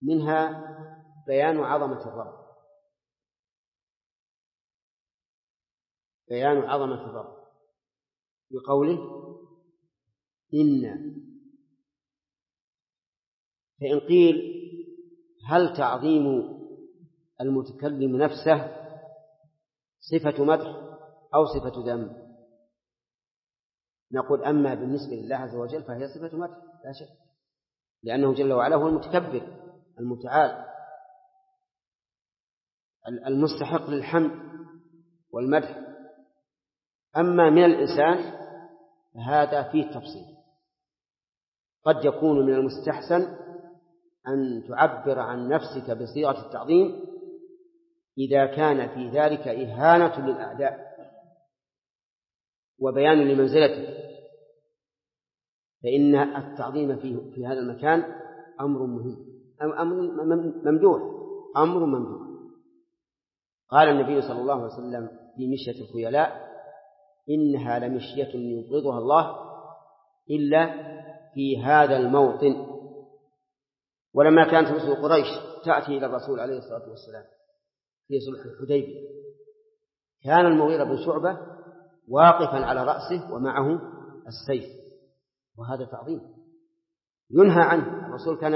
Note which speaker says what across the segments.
Speaker 1: منها بيان عظمة الرب، بيان عظمة الرب بقوله إنا. فإن قيل هل تعظيم المتكلم نفسه صفة مدح أو صفة ذم؟ نقول أما بالنسبة لله عز وجل فهي صفة مدح لا شك، لأنه جل وعلا هو المتكبر المتعال المستحق للحمد والمدح. أما من الإنسان فهذا فيه تفصيل، قد يكون من المستحسن أن تعبر عن نفسك بصيغة التعظيم إذا كان في ذلك إهانة للأعداء وبيان لمنزلته، فإن التعظيم في هذا المكان أمر مهم، أمر ممدوح. قال النبي صلى الله عليه وسلم في مشية الخيلاء إنها لمشية يبغضها الله إلا في هذا الموطن. ولما كانت رسل قريش تأتي إلى الرسول عليه الصلاة والسلام في صلح الحديبية كان المغيرة بن شعبة واقفا على رأسه ومعه السيف، وهذا تعظيم ينهى عنه. الرسول كان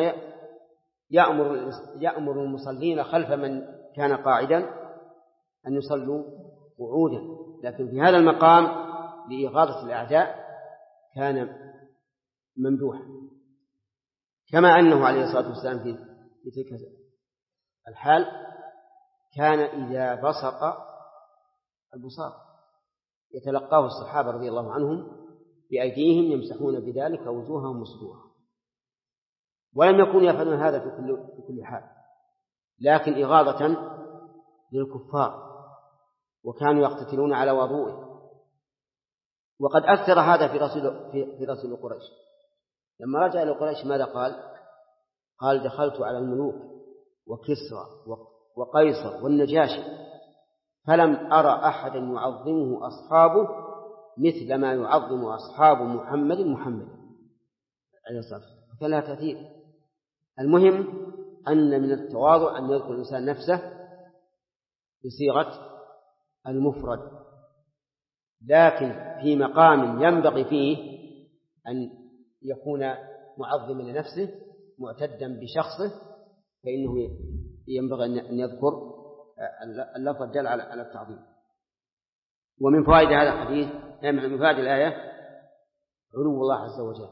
Speaker 1: يأمر المصلين خلف من كان قاعدا أن يصلوا قعودا، لكن في هذا المقام لإغاظة الأعداء كان ممدوحا. كما أنه عليه الصلاة والسلام في تلك الحال كان إذا بصق البصاق يتلقاه الصحابة رضي الله عنهم بأيديهم يمسحون بذلك وجوههم وصدورهم، ولم يكونوا يفعلون هذا في كل حال، لكن إغاظة للكفار، وكانوا يقتتلون على وضوءه. وقد أثر هذا في رسول قريش لما رجع إلى قريش ماذا قال دخلت على الملوك وكسرى وقيصر والنجاشي فلم أرى أحدا يعظمه أصحابه مثل ما يعظم أصحاب محمد عليه الصلاة والسلام، فلا تأثير. المهم أن من التواضع أن يذكر الإنسان نفسه بصيغة المفرد، لكن في مقام ينبغي فيه أن يكون معظما لنفسه معتدا بشخصه فإنه ينبغي أن يذكر اللفظ الدال على التعظيم. ومن فوائد هذا الحديث من فوائد الآية علو الله عز وجل،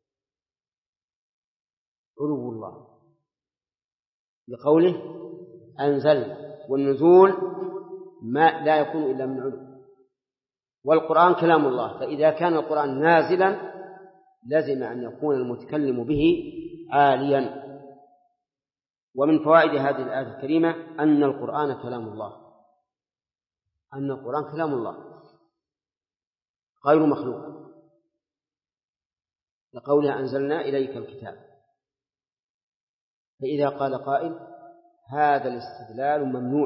Speaker 1: علو الله بقوله أنزل، والنزول ما لا يكون إلا من علو، والقرآن كلام الله، فإذا كان القرآن نازلا لازم أن يكون المتكلم به عاليا. ومن فوائد هذه الآية الكريمة أن القرآن كلام الله، أن القرآن كلام الله غير مخلوق، لقولها أنزلنا إليك الكتاب. فإذا قال قائل هذا الاستدلال ممنوع،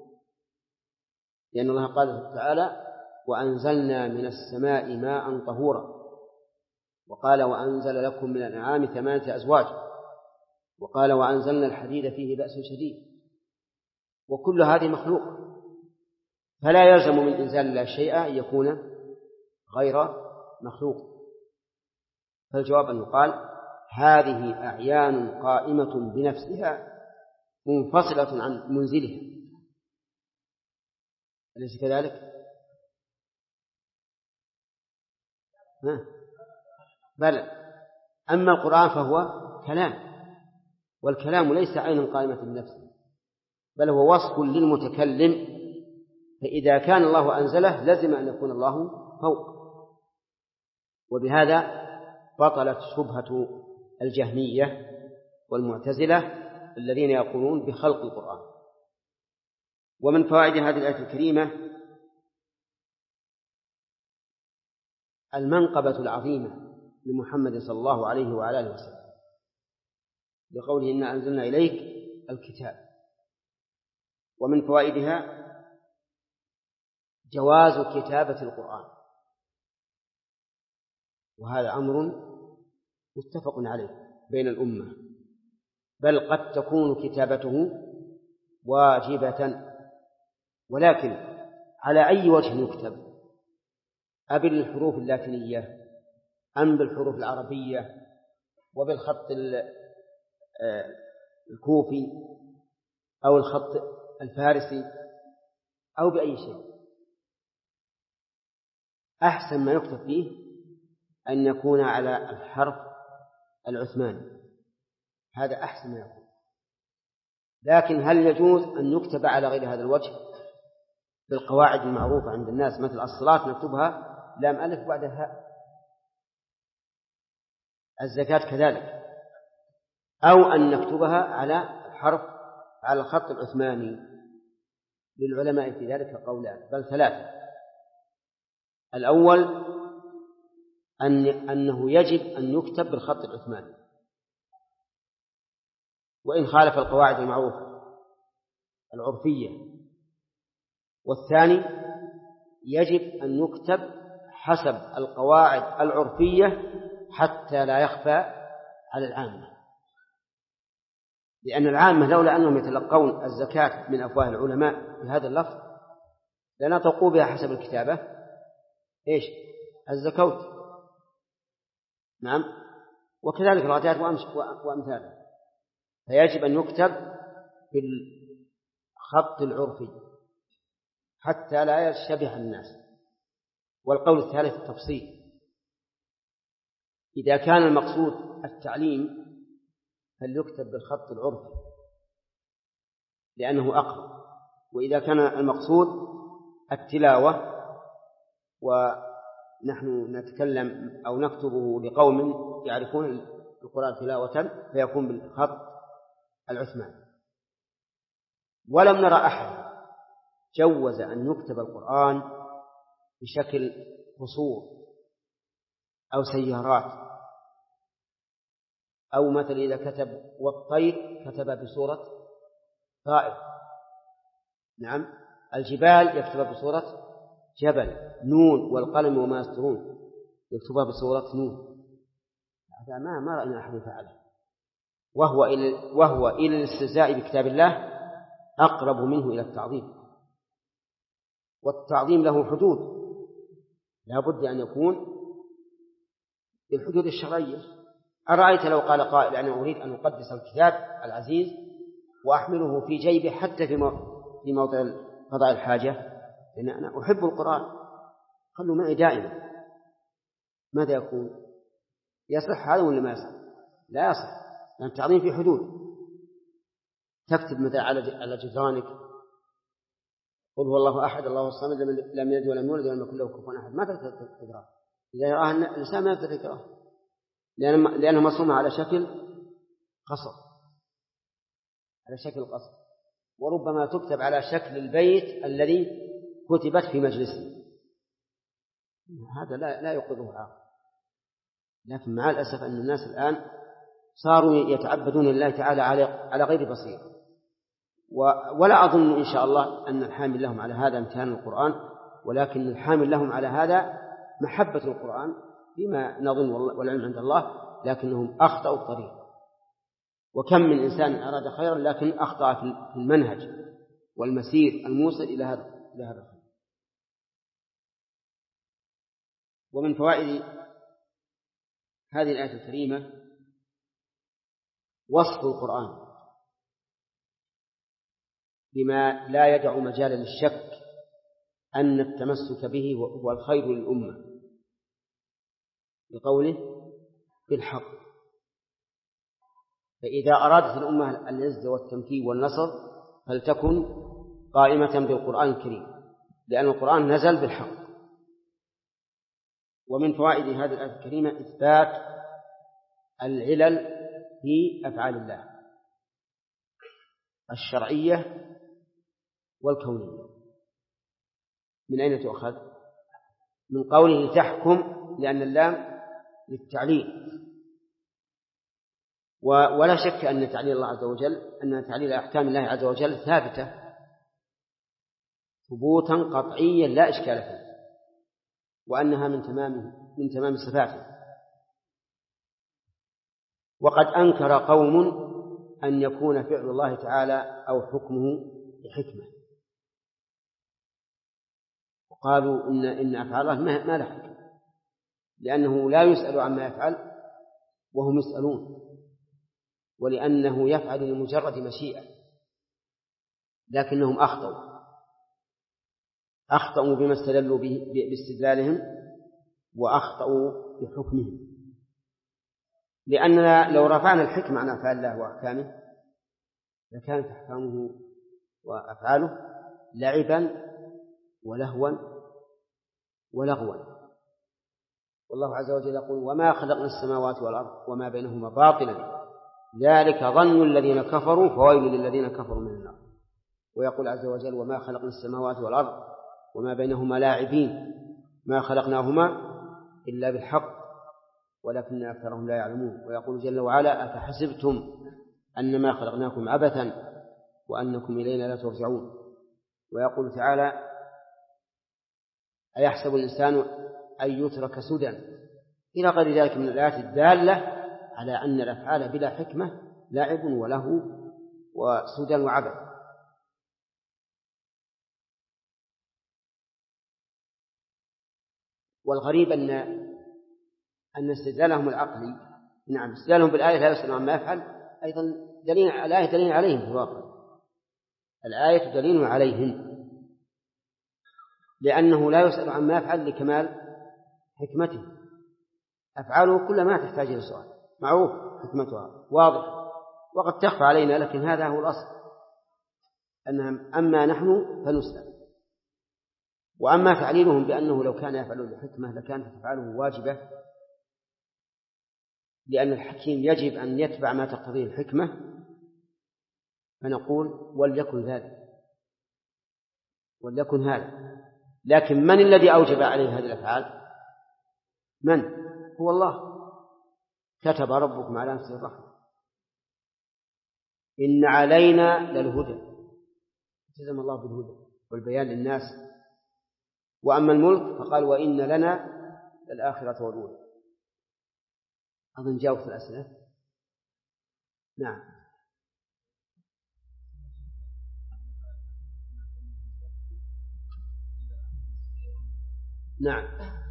Speaker 1: لأن الله قال تعالى وأنزلنا من السماء ماء طهورا، وقال وأنزل لكم من الأنعام 8 أزواج، وقال وأنزلنا الحديد فيه بأس شديد، وكل هذه مخلوق، فلا يلزم من إنزال الله شيئا أن يكون غير مخلوق. فالجواب أن يقال هذه أعيان قائمة بنفسها منفصلة عن منزلها، أليس كذلك؟ بل أما القرآن فهو كلام، والكلام ليس عين قائمة بنفسه، بل هو وصف للمتكلم، فإذا كان الله أنزله لازم أن يكون الله فوق. وبهذا بطلت شبهة الجهمية والمعتزلة الذين يقولون بخلق القرآن. ومن فوائد هذه الآية الكريمة المنقبة العظيمة لمحمد صلى الله عليه وعلى آله وسلم بقوله إنا أنزلنا إليك الكتاب. ومن فوائدها جواز كتابة القرآن، وهذا أمر متفق عليه بين الأمة، بل قد تكون كتابته واجبة، ولكن على أي وجه يكتب؟ أبالحروف اللاتينية أم بالحروف العربية وبالخط الكوفي أو الخط الفارسي أو بأي شيء؟ أحسن ما يكتب فيه أن يكون على الحرف العثماني، هذا أحسن ما يكون. لكن هل يجوز أن يكتب على غير هذا الوجه بالقواعد المعروفة عند الناس، مثل الصلاة نكتبها لام ألف بعد هاء، الزكاة كذلك، أو أن نكتبها على الحرف على الخط العثماني؟ للعلماء في ذلك قولان بل ثلاثة. الأول أنه يجب أن يكتب بالخط العثماني وإن خالف القواعد المعروفة العرفية. والثاني يجب أن يكتب حسب القواعد العرفية حتى لا يخفى على العامة، لأن العامة لولا أنهم يتلقون الزكاة من أفواه العلماء بهذا اللفظ لنطقوا بها حسب الكتابة إيش؟ الزكوت. نعم، وكذلك الغداة وأمثالها. فيجب أن يكتب بالخط العرفي حتى لا يشتبه الناس. والقول الثالث التفصيل، إذا كان المقصود التعليم فليكتب بالخط العرفي لأنه أقرب، وإذا كان المقصود التلاوة ونحن نتكلم أو نكتبه لقوم يعرفون القرآن تلاوة فيكون بالخط العثماني. ولم نرى أحد جوز أن يكتب القرآن بشكل قصور أو سيارات، أو مثل إذا كتب والطير كتب بصورة طائر. نعم، الجبال يكتب بصورة جبل، نون والقلم وما يسطرون يكتبها بصورة نون. هذا ما رأينا أحد فعله، وهو إلى الاستهزاء بكتاب الله أقرب منه إلى التعظيم، والتعظيم له حدود لا بد أن يكون بالحدود الشرعية. أرأيت لو قال قائل أنا أريد أن أقدس الكتاب العزيز وأحمله في جيبي حتى في موضع قضاء الحاجة لأن أنا أحب القرآن، خلوا معي دائما، ماذا يكون؟ يصح هذا ولا ما يصح؟ لا يصح، لأن التعظيم في حدود. تكتب مثلا على جدرانك قل هو الله أحد الله الصمد لم يلد ولم يولد ولم يكن له كفوا أحد، ما تقرأ إذا يراها الإنسان ما يقدر يقرأها لأنه مصنوع على شكل قصر، على شكل قصر، وربما تكتب على شكل البيت الذي كتبت في مجلسه، هذا لا يقبضه عاقل. لكن مع الأسف أن الناس الآن صاروا يتعبدون لله تعالى على غير بصيرة، ولا أظن إن شاء الله أن الحامل لهم على هذا امتهان القرآن، ولكن الحامل لهم على هذا محبة القرآن بما نظن والعلم عند الله، لكنهم أخطأوا الطريق. وكم من إنسان أراد خيرا لكن أخطأ في المنهج والمسير الموصل إلى هذا الخير. ومن فوائد هذه الآية الكريمة وصف القرآن بما لا يدع مجال للشك أن التمسك به هو الخير للأمة، بقوله بالحق. فإذا أرادت الأمة العزة والتمكين والنصر فلتكن قائمة بالقرآن الكريم، لأن القرآن نزل بالحق. ومن فوائد هذه الآية الكريمة إثبات العلل في أفعال الله الشرعية والكونية. من أين تؤخذ؟ من قوله تحكم، لأن اللام للتعليل، ولا شك أن تعليل الله عز وجل أن تعليل أحكام الله عز وجل ثابتة ثبوتا قطعيا لا إشكال فيه، وأنها من تمام صفاته. وقد أنكر قوم أن يكون فعل الله تعالى أو حكمه بحكمة، وقالوا إن أفعال الله ما لها حكمة، لأنه لا يسأل عما يفعل وهم يسألون، ولأنه يفعل لمجرد مشيئة، لكنهم أخطأوا بما استدلوا به باستدلالهم، وأخطأوا بحكمهم. لأننا لو رفعنا الحكمة عن أفعال الله وأحكامه لكانت أحكامه وأفعاله لعبا ولهوا ولغوا. والله عز وجل يقول: وما خلقنا السماوات والأرض وما بينهما باطلا ذلك ظن الذين كفروا فويل للذين كفروا من النار. ويقول عز وجل: وما خلقنا السماوات والأرض وما بينهما لاعبين ما خلقناهما إلا بالحق ولكن أكثرهم لا يعلمون. ويقول جل وعلا: أفحسبتم أنما خلقناكم عبثا وأنكم إلينا لا ترجعون. ويقول تعالى: أيحسب الإنسان أن يترك سدى، إلى غير ذلك من الآيات الدالة على أن الأفعال بلا حكمة لعب ولهو وسدى وعبث. والغريب أن استدلالهم العقلي، نعم استدلالهم بالآية لا يسأل عما يفعل، أيضا الآية دليل عليهم في الواقع، الآية دليل عليهم، لأنه لا يسأل عما يفعل لكمال حكمته. أفعاله كل ما تحتاج إلى سؤال، معروف حكمتها واضح، وقد تخفى علينا، لكن هذا هو الأصل، أما نحن فنسأل. وأما تعليلهم بأنه لو كان يفعل الحكمة لكانت أفعاله واجبة، لأن الحكيم يجب أن يتبع ما تقتضيه الحكمة، فنقول: وليكن ذلك، وليكن هذا. لكن من الذي أوجب عليه هذه الأفعال؟ من؟ هو الله. كتب ربكم على نفسه الرحمة إن علينا للهدى، التزم الله بالهدى والبيان للناس. وأما الملك فقال: وإن لنا للآخرة والأولى. أظن جاوبت الأسئلة. نعم. نعم.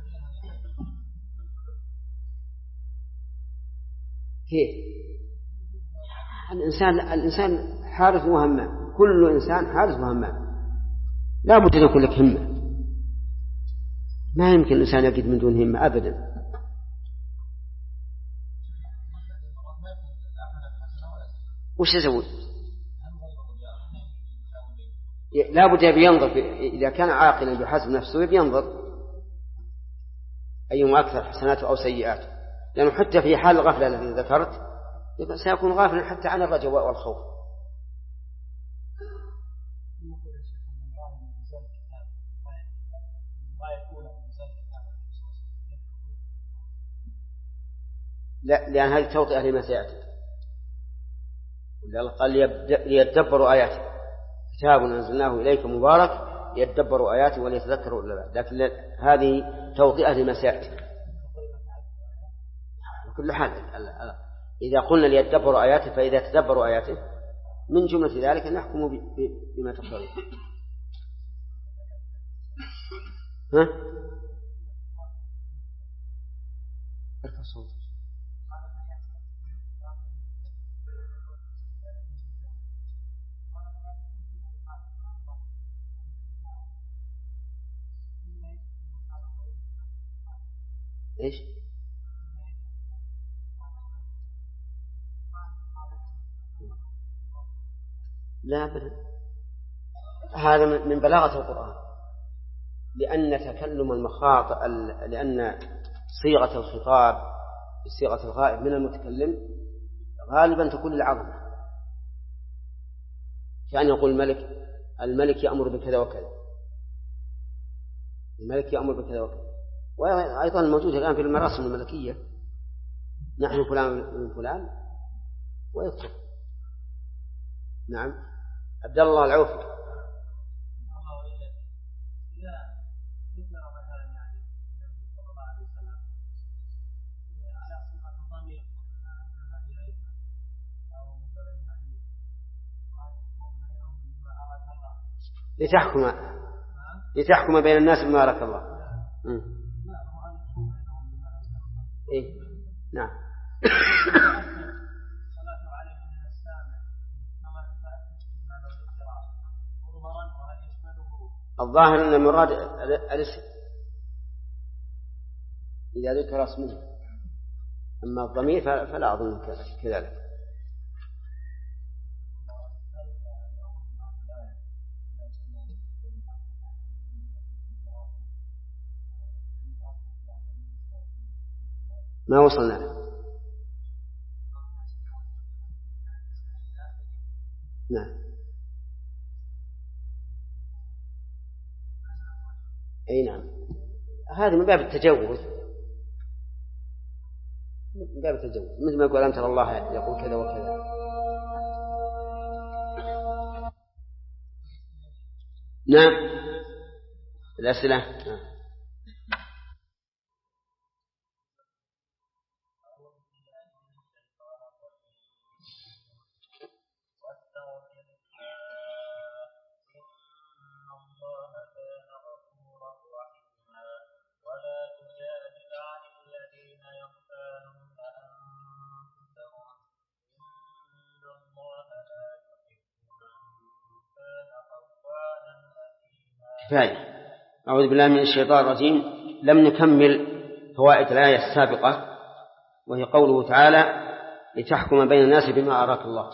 Speaker 1: كيف؟ الإنسان حارس وهمام، كل إنسان حارس وهمام، لا بد أن يكون لك همة، ما يمكن الإنسان يجد من دون همة أبدا. وش يسوي؟ لا بد ينظر إذا كان عاقلا بحسب نفسه ينظر أيهما أكثر حسناته أو سيئاته، لأنه حتى في حال الغفلة التي ذكرت سيكون غافلا حتى عن الرجاء والخوف. لا، لأن هذه توطئة لما سيأتي. قال: ليدبروا آياته، كتاب أنزلناه إليك مبارك ليدبروا آياته وليتذكروا الألباب. لكن هذه توطئة لما سيأتي. كل حال إذا قلنا ليدبروا آياته فإذا تدبروا آياته من جملة ذلك نحكم بما تقتضي. ها؟ إيش؟ لا بل هذا من بلاغة القرآن، لأن تكلم المخاطب، لأن صيغة الخطاب بصيغة الغائب من المتكلم غالبا تكون العظمة، كأن يقول الملك يأمر بكذا وكذا، الملك يأمر بكذا وكذا. وأيضا موجود الآن في المراسم الملكية: نحن فلان من فلان، ويكتب. نعم. عبد الله العوفي. لتحكم بين الناس بما أراك الله. إيه؟ نعم. الظاهر أن المراد الاسم إذا ذكر اسمه، أما الضمير فلا أظن كذلك. ما وصلنا له. نعم. أي نعم، هذا من باب التجوز، من باب التجوز، مثل ما يقول أن ترى الله يقول كذا وكذا. نعم. الأسئلة. نعم. كفاية. أعوذ بالله من الشيطان الرجيم. لم نكمل فوائد الآية السابقة، وهي قوله تعالى لتحكم بين الناس بما أراك الله،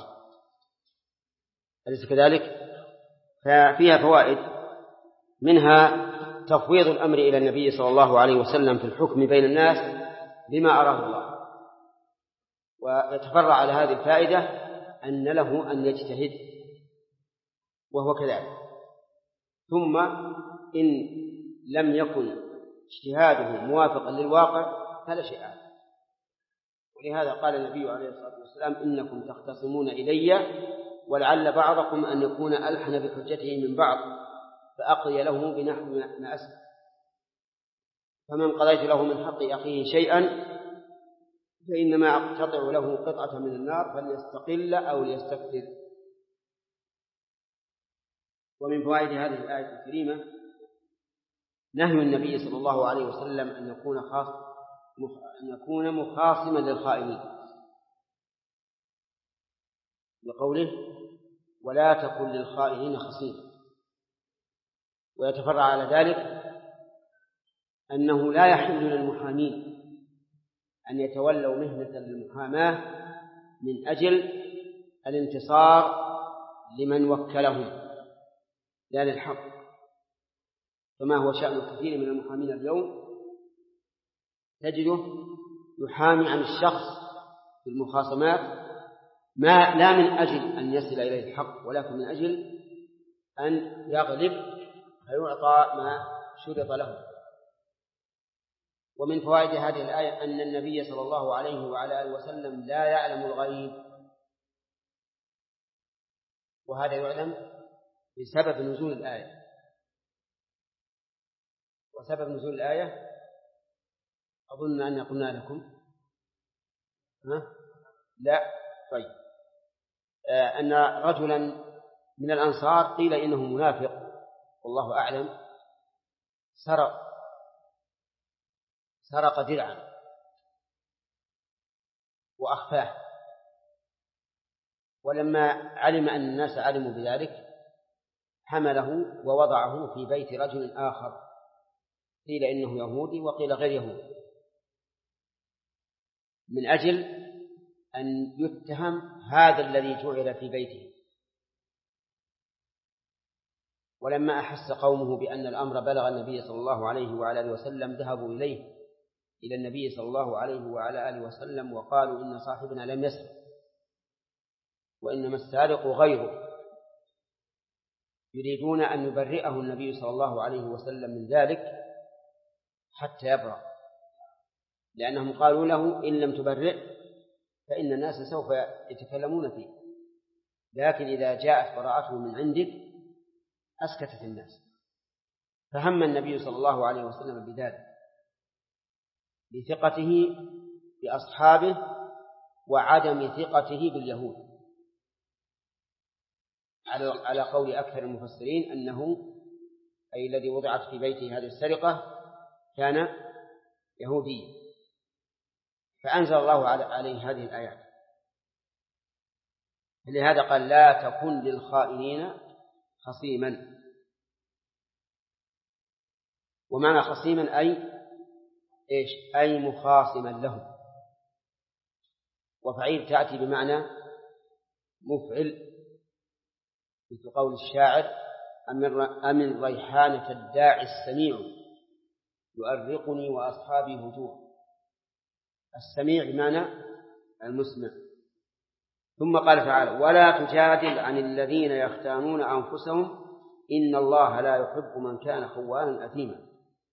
Speaker 1: أليس كذلك؟ ففيها فوائد، منها تفويض الأمر إلى النبي صلى الله عليه وسلم في الحكم بين الناس بما أراه الله. ويتفرع على هذه الفائدة أن له أن يجتهد وهو كذلك، ثم إن لم يكن اجتهاده موافقا للواقع فلا شيء عليه. ولهذا قال النبي عليه الصلاة والسلام إنكم تختصمون إلي ولعل بعضكم أن يكون ألحن بحجته من بعض فأقضي له بنحو ما أسمع، فمن قضيت له من حق أخيه شيئا فإنما أقتطع له قطعة من النار فليستقل أو ليستكثر. ومن فوائد هذه الآية الكريمة نهي النبي صلى الله عليه وسلم أن يكون مخاصما للخائنين، بقوله ولا تكن للخائنين خصيما. ويتفرع على ذلك أنه لا يحل للمحامين أن يتولوا مهنة المحاماة من أجل الانتصار لمن وكلهم لا للحق، كما هو شأن كثير من المحامين اليوم، تجده يحامي عن الشخص في المخاصمات لا من أجل أن يصل إليه الحق، ولكن من أجل أن يغلب فيعطى ما شرط له. ومن فوائد هذه الآية أن النبي صلى الله عليه وعلى آله وسلم لا يعلم الغيب، وهذا يعلم بسبب نزول الآية. وسبب نزول الآية أظن أن قلنا لكم لا طيب أن رجلا من الأنصار قيل إنه منافق والله أعلم، سرق درعا وأخفاه، ولما علم أن الناس علموا بذلك حمله ووضعه في بيت رجل آخر قيل إنه يهودي وقيل غير يهودي، من أجل أن يتهم هذا الذي جعل في بيته. ولما أحس قومه بأن الأمر بلغ النبي صلى الله عليه وعلى آله وسلم ذهبوا إلى النبي صلى الله عليه وعلى آله وسلم وقالوا إن صاحبنا لم يسرق وإنما السارق غيره، يريدون أن يبرئه النبي صلى الله عليه وسلم من ذلك حتى يبرأ، لأنهم قالوا له إن لم تبرئ فإن الناس سوف يتكلمون فيه، لكن إذا جاءت براءته من عندك أسكتت الناس. فهم النبي صلى الله عليه وسلم بذلك لثقته بأصحابه وعدم ثقته باليهود، على قول أكثر المفسرين أنه أي الذي وضعت في بيته هذه السرقة كان يهوديا، فأنزل الله عليه هذه الآيات. لهذا قال لا تكن للخائنين خصيما. ومعنى خصيما أي مخاصما لهم. وفعيل تأتي بمعنى مفعل، مثل قول الشاعر أمن ريحانة الداعي السميع يؤرقني وأصحابي هجوع. السميع بمعنى المسمع. ثم قال تعالى ولا تجادل عن الذين يختانون أنفسهم إن الله لا يحب من كان خوانا أثيما.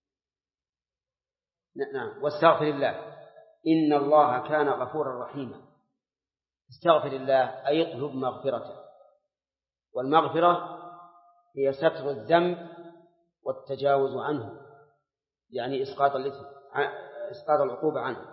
Speaker 1: نعم. واستغفر الله إن الله كان غفورا رحيما. استغفر الله أي اطلب مغفرته، والمغفرة هي ستر الذنب والتجاوز عنه، يعني إسقاط العقوبة عنه.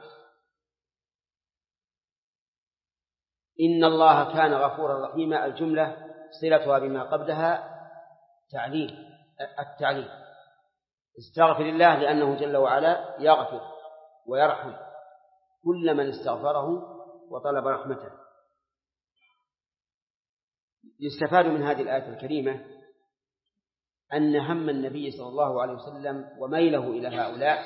Speaker 1: إن الله كان غفورا رحيما الجملة صلتها بما قبلها التعليل. استغفر الله لأنه جل وعلا يغفر ويرحم كل من استغفره وطلب رحمته. يستفاد من هذه الآية الكريمة أن هم النبي صلى الله عليه وسلم وميله إلى هؤلاء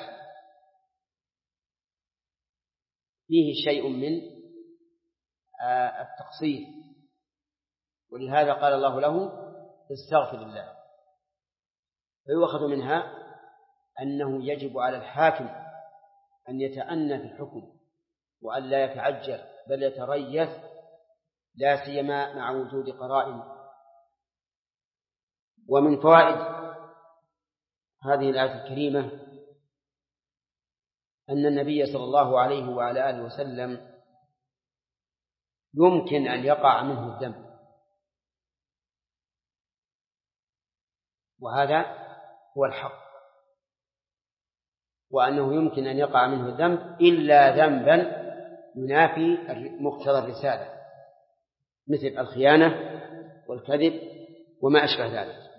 Speaker 1: فيه شيء من التقصير، ولهذا قال الله له استغفر الله. فيؤخذ منها أنه يجب على الحاكم أن يتأنى في الحكم وأن لا يتعجل بل يتريث، لا سيما مع وجود قرائن. ومن فوائد هذه الآية الكريمة أن النبي صلى الله عليه وعلى آله وسلم يمكن أن يقع منه الذنب، وهذا هو الحق، وأنه يمكن أن يقع منه الذنب إلا ذنبا ينافي مقتضى الرسالة مثل الخيانة والكذب وما أشبه ذلك.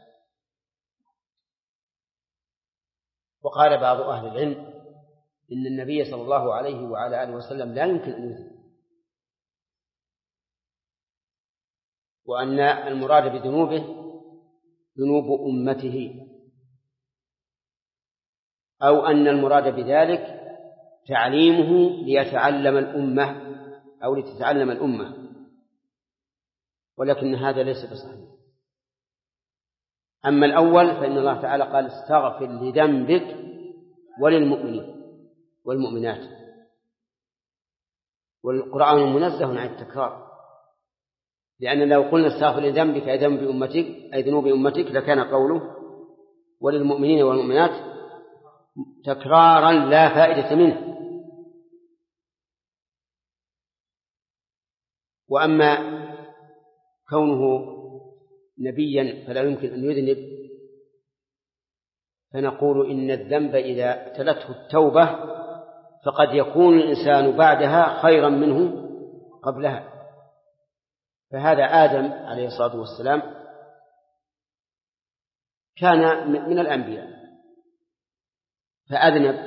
Speaker 1: وقال بعض أهل العلم إن النبي صلى الله عليه وعلى آله وسلم لا يمكن أن يذنب، وأن المراد بذنوبه ذنوب أمته، أو أن المراد بذلك تعليمه ليتعلم الأمة أو لتتعلم الأمة، ولكن هذا ليس بصحيح. أما الأول فإن الله تعالى قال استغفر لذنبك وللمؤمنين والمؤمنات، والقرآن منزه عن التكرار، لأن لو قلنا استغفر لذنبك أي ذنب أمتك أي ذنوب أمتك لكان قوله وللمؤمنين والمؤمنات تكرارا لا فائدة منه. وأما كونه نبيا فلا يمكن أن يذنب، فنقول إن الذنب إذا ابتلته التوبة فقد يكون الإنسان بعدها خيرا منه قبلها. فهذا آدم عليه الصلاة والسلام كان من الأنبياء فأذنب،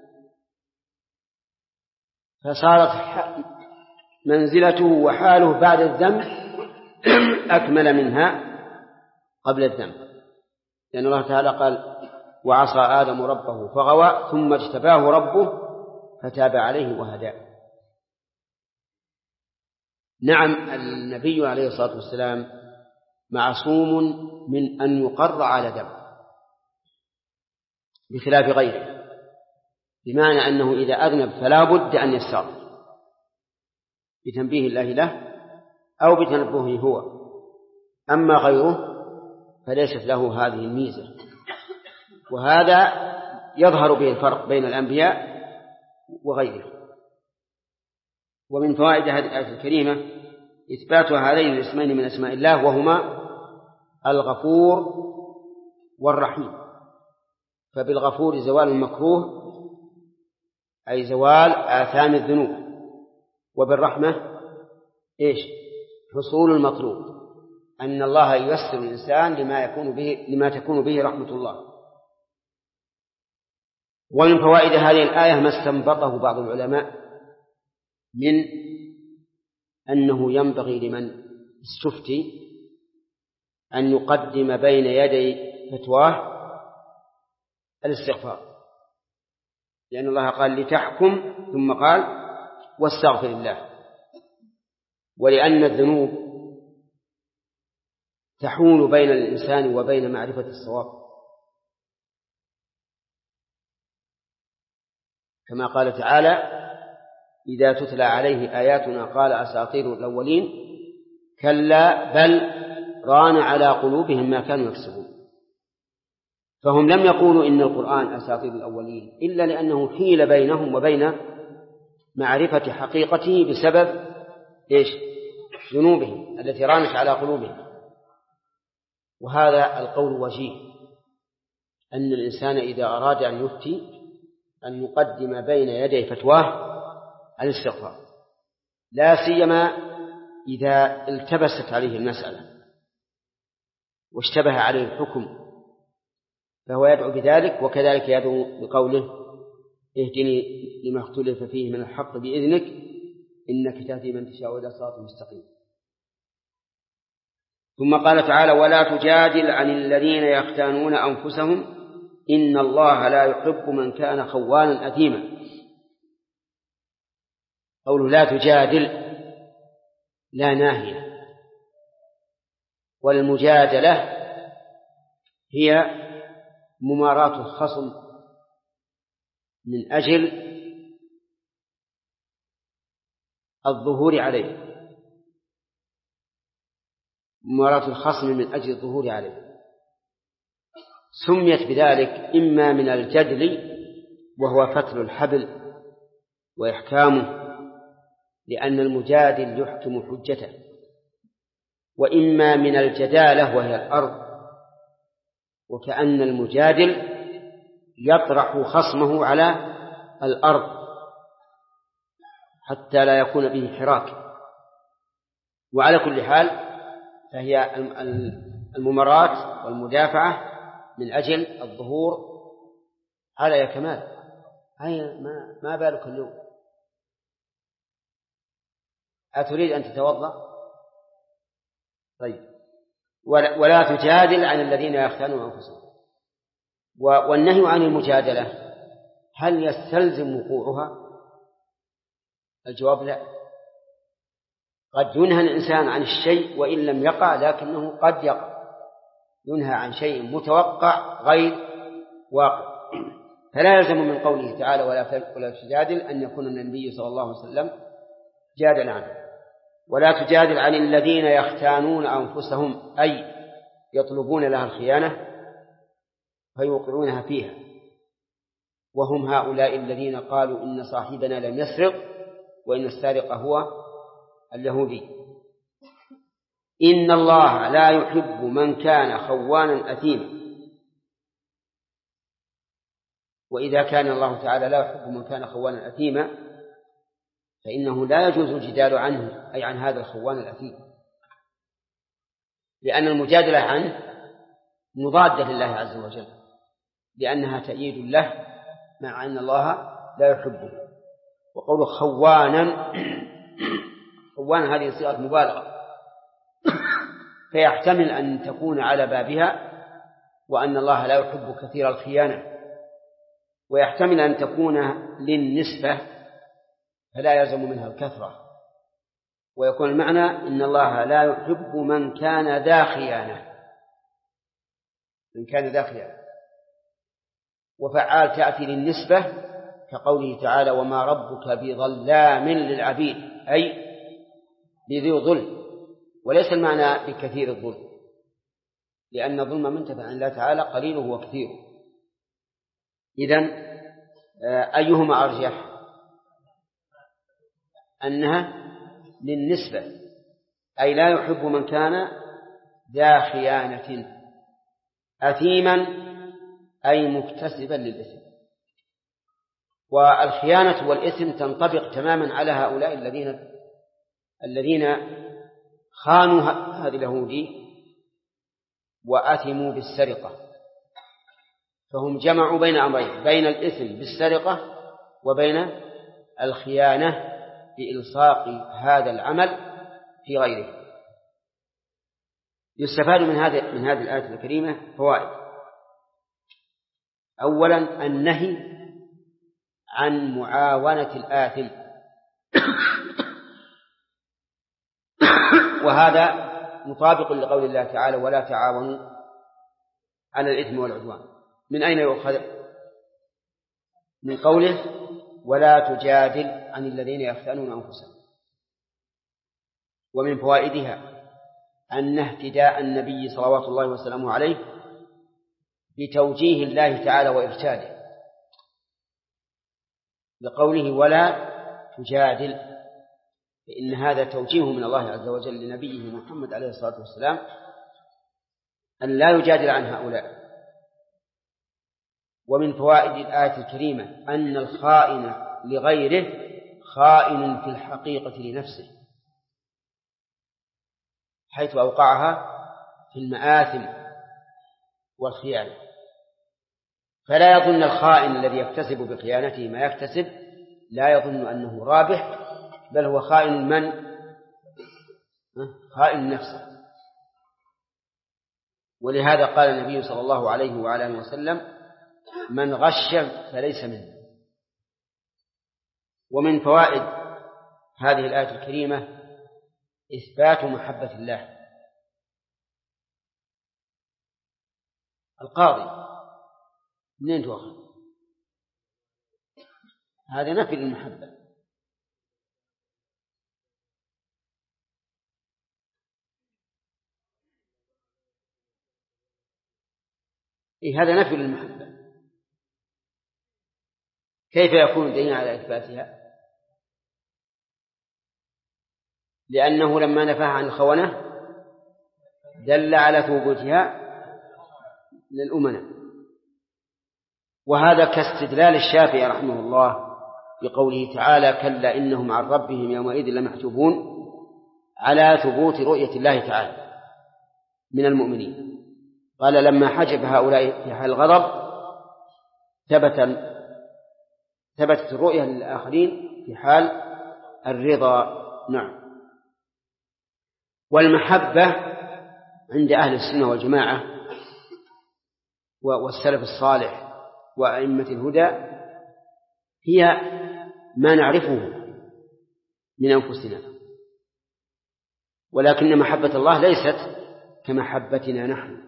Speaker 1: فصارت منزلته وحاله بعد الذنب أكمل منها قبل الذنب، لأن الله تعالى قال وعصى آدم ربه فغوى ثم اجتباه ربه فتاب عليه وهداه. نعم النبي عليه الصلاة والسلام معصوم من أن يقر على ذنب بخلاف غيره، بمعنى أنه إذا أذنب فلا بد أن يستغفر بتنبيه الله له أو بتنبهه هو. أما غيره فليست له هذه الميزة، وهذا يظهر به الفرق بين الأنبياء وغيره. ومن فوائد هذه الآية الكريمة إثبات هذين الاسمين من أسماء الله، وهما الغفور والرحيم. فبالغفور زوال المكروه أي زوال آثام الذنوب، وبالرحمة حصول المطلوب أن الله ييسر الإنسان لما تكون به رحمة الله. ومن فوائد هذه الآية ما استنبطه بعض العلماء من أنه ينبغي لمن استفتي أن يقدم بين يدي فتواه الاستغفار، لأن الله قال لتحكم ثم قال واستغفر الله، ولأن الذنوب تحول بين الإنسان وبين معرفة الصواب، كما قال تعالى إذا تتلى عليه آياتنا قال أساطير الأولين كلا بل ران على قلوبهم ما كانوا يكسبون. فهم لم يقولوا إن القرآن أساطير الأولين إلا لأنه حيل بينهم وبين معرفة حقيقته بسبب ذنوبهم التي رانت على قلوبهم. وهذا القول وجيه، أن الإنسان إذا أراد أن يفتي أن يقدم بين يدي فتواه الاستغفار، لا سيما إذا التبست عليه المسألة واشتبه عليه الحكم، فهو يدعو بذلك، وكذلك يدعو بقوله اهدني لما اختلف فيه من الحق بإذنك إنك تهدي من تشاء إلى صراط مستقيم. ثم قال تعالى ولا تجادل عن الذين يختانون أنفسهم إن الله لا يحب من كان خوانا أثيما. قوله لا تجادل لا ناهية، والمجادلة هي مماراة الخصم من أجل الظهور عليه، مماراة الخصم من أجل الظهور عليه. سميت بذلك إما من الجدل وهو فتل الحبل وإحكامه لأن المجادل يحكم حجته، وإما من الجدالة وهي الأرض، وكأن المجادل يطرح خصمه على الأرض حتى لا يكون به حراك. وعلى كل حال فهي الممارات والمدافعة من أجل الظهور على كمال. ما بالك اليوم أتريد أن تتوضأ؟ طيب ولا تجادل عن الذين يختانون أنفسهم. والنهي عن المجادلة هل يستلزم وقوعها؟ الجواب لا. قد ينهى الإنسان عن الشيء وإن لم يقع، لكنه قد يقع، ينهى عن شيء متوقع غير واقع. فلا يلزم من قوله تعالى ولا تجادل أن يكون النبي صلى الله عليه وسلم جادل عنه. ولا تجادل عن الذين يختانون أنفسهم أي يطلبون لها الخيانة فيوقعونها فيها، وهم هؤلاء الذين قالوا إن صاحبنا لم يسرق وإن السارق هو اليهودي. إن الله لا يحب من كان خوانا أثيما. وإذا كان الله تعالى لا يحب من كان خوانا أثيما فإنه لا يجوز الجدال عنه، أي عن هذا الخوان الأثيم، لأن المجادلة عنه مضادة لله عز وجل، لأنها تأييد له مع أن الله لا يحبه. وقوله خوانا خوانا هذه صيغة مبالغة، فيحتمل أن تكون على بابها وأن الله لا يحب كثير الخيانة، ويحتمل أن تكون للنسبة فلا يلزم منها الكثرة، ويكون المعنى إن الله لا يحب من كان ذا خيانة، من كان ذا خيانة. وفعال تأتي للنسبة كقوله تعالى وما ربك بظلام للعبيد، أي بذي ظلم، وليس المعنى بكثير الظلم، لأن الظلم منتفع عن الله تعالى قليله وكثيره. إذن أيهما أرجح؟ أنها للنسبة، أي لا يحب من كان ذا خيانة أثيما أي مكتسبا للإثم. والخيانة والإثم تنطبق تماما على هؤلاء الذين خانوا هذا اليهودي وأثموا بالسرقة، فهم جمعوا بين أمرين، بين الإثم بالسرقة وبين الخيانة بإلصاق هذا العمل في غيره. يستفاد من هذه الآية الكريمة فوائد. أولا النهي عن معاونة الآثم، وهذا مطابق لقول الله تعالى ولا تعاونوا على الإثم والعدوان. من أين يؤخذ؟ من قوله ولا تجادل عن الذين يختانون أنفسهم. ومن فوائدها أن اهتداء النبي صلوات الله وسلامه عليه بتوجيه الله تعالى وإرشاده، لقوله ولا تجادل، فإن هذا توجيه من الله عز وجل لنبيه محمد عليه الصلاة والسلام أن لا يجادل عن هؤلاء. ومن فوائد الآية الكريمة أن الخائن لغيره خائن في الحقيقة لنفسه، حيث أوقعها في المآثم والخيانة، فلا يظن الخائن الذي يكتسب بخيانته ما يكتسب، لا يظن أنه رابح، بل هو خائن من؟ خائن نفسه. ولهذا قال النبي صلى الله عليه وعلى آله وسلم من غش فليس منه. ومن فوائد هذه الآية الكريمة إثبات محبة الله. القاضي منين تؤخذ؟ هذا نفي للمحبة. هذا نفي للمحبة، كيف يكون دليلا على إثباتها؟ لأنه لما نفاها عن الخونة دل على ثبوتها للأمنة. وهذا كاستدلال الشافعي رحمه الله بقوله تعالى كلا إنهم عن ربهم يومئذ لمحجوبون، على ثبوت رؤية الله تعالى من المؤمنين. قال لما حجب هؤلاء في حال الغضب ثبتت الرؤية للآخرين في حال الرضا. نعم. والمحبة عند أهل السنة والجماعة والسلف الصالح وأئمة الهدى هي ما نعرفه من أنفسنا، ولكن محبة الله ليست كمحبتنا نحن،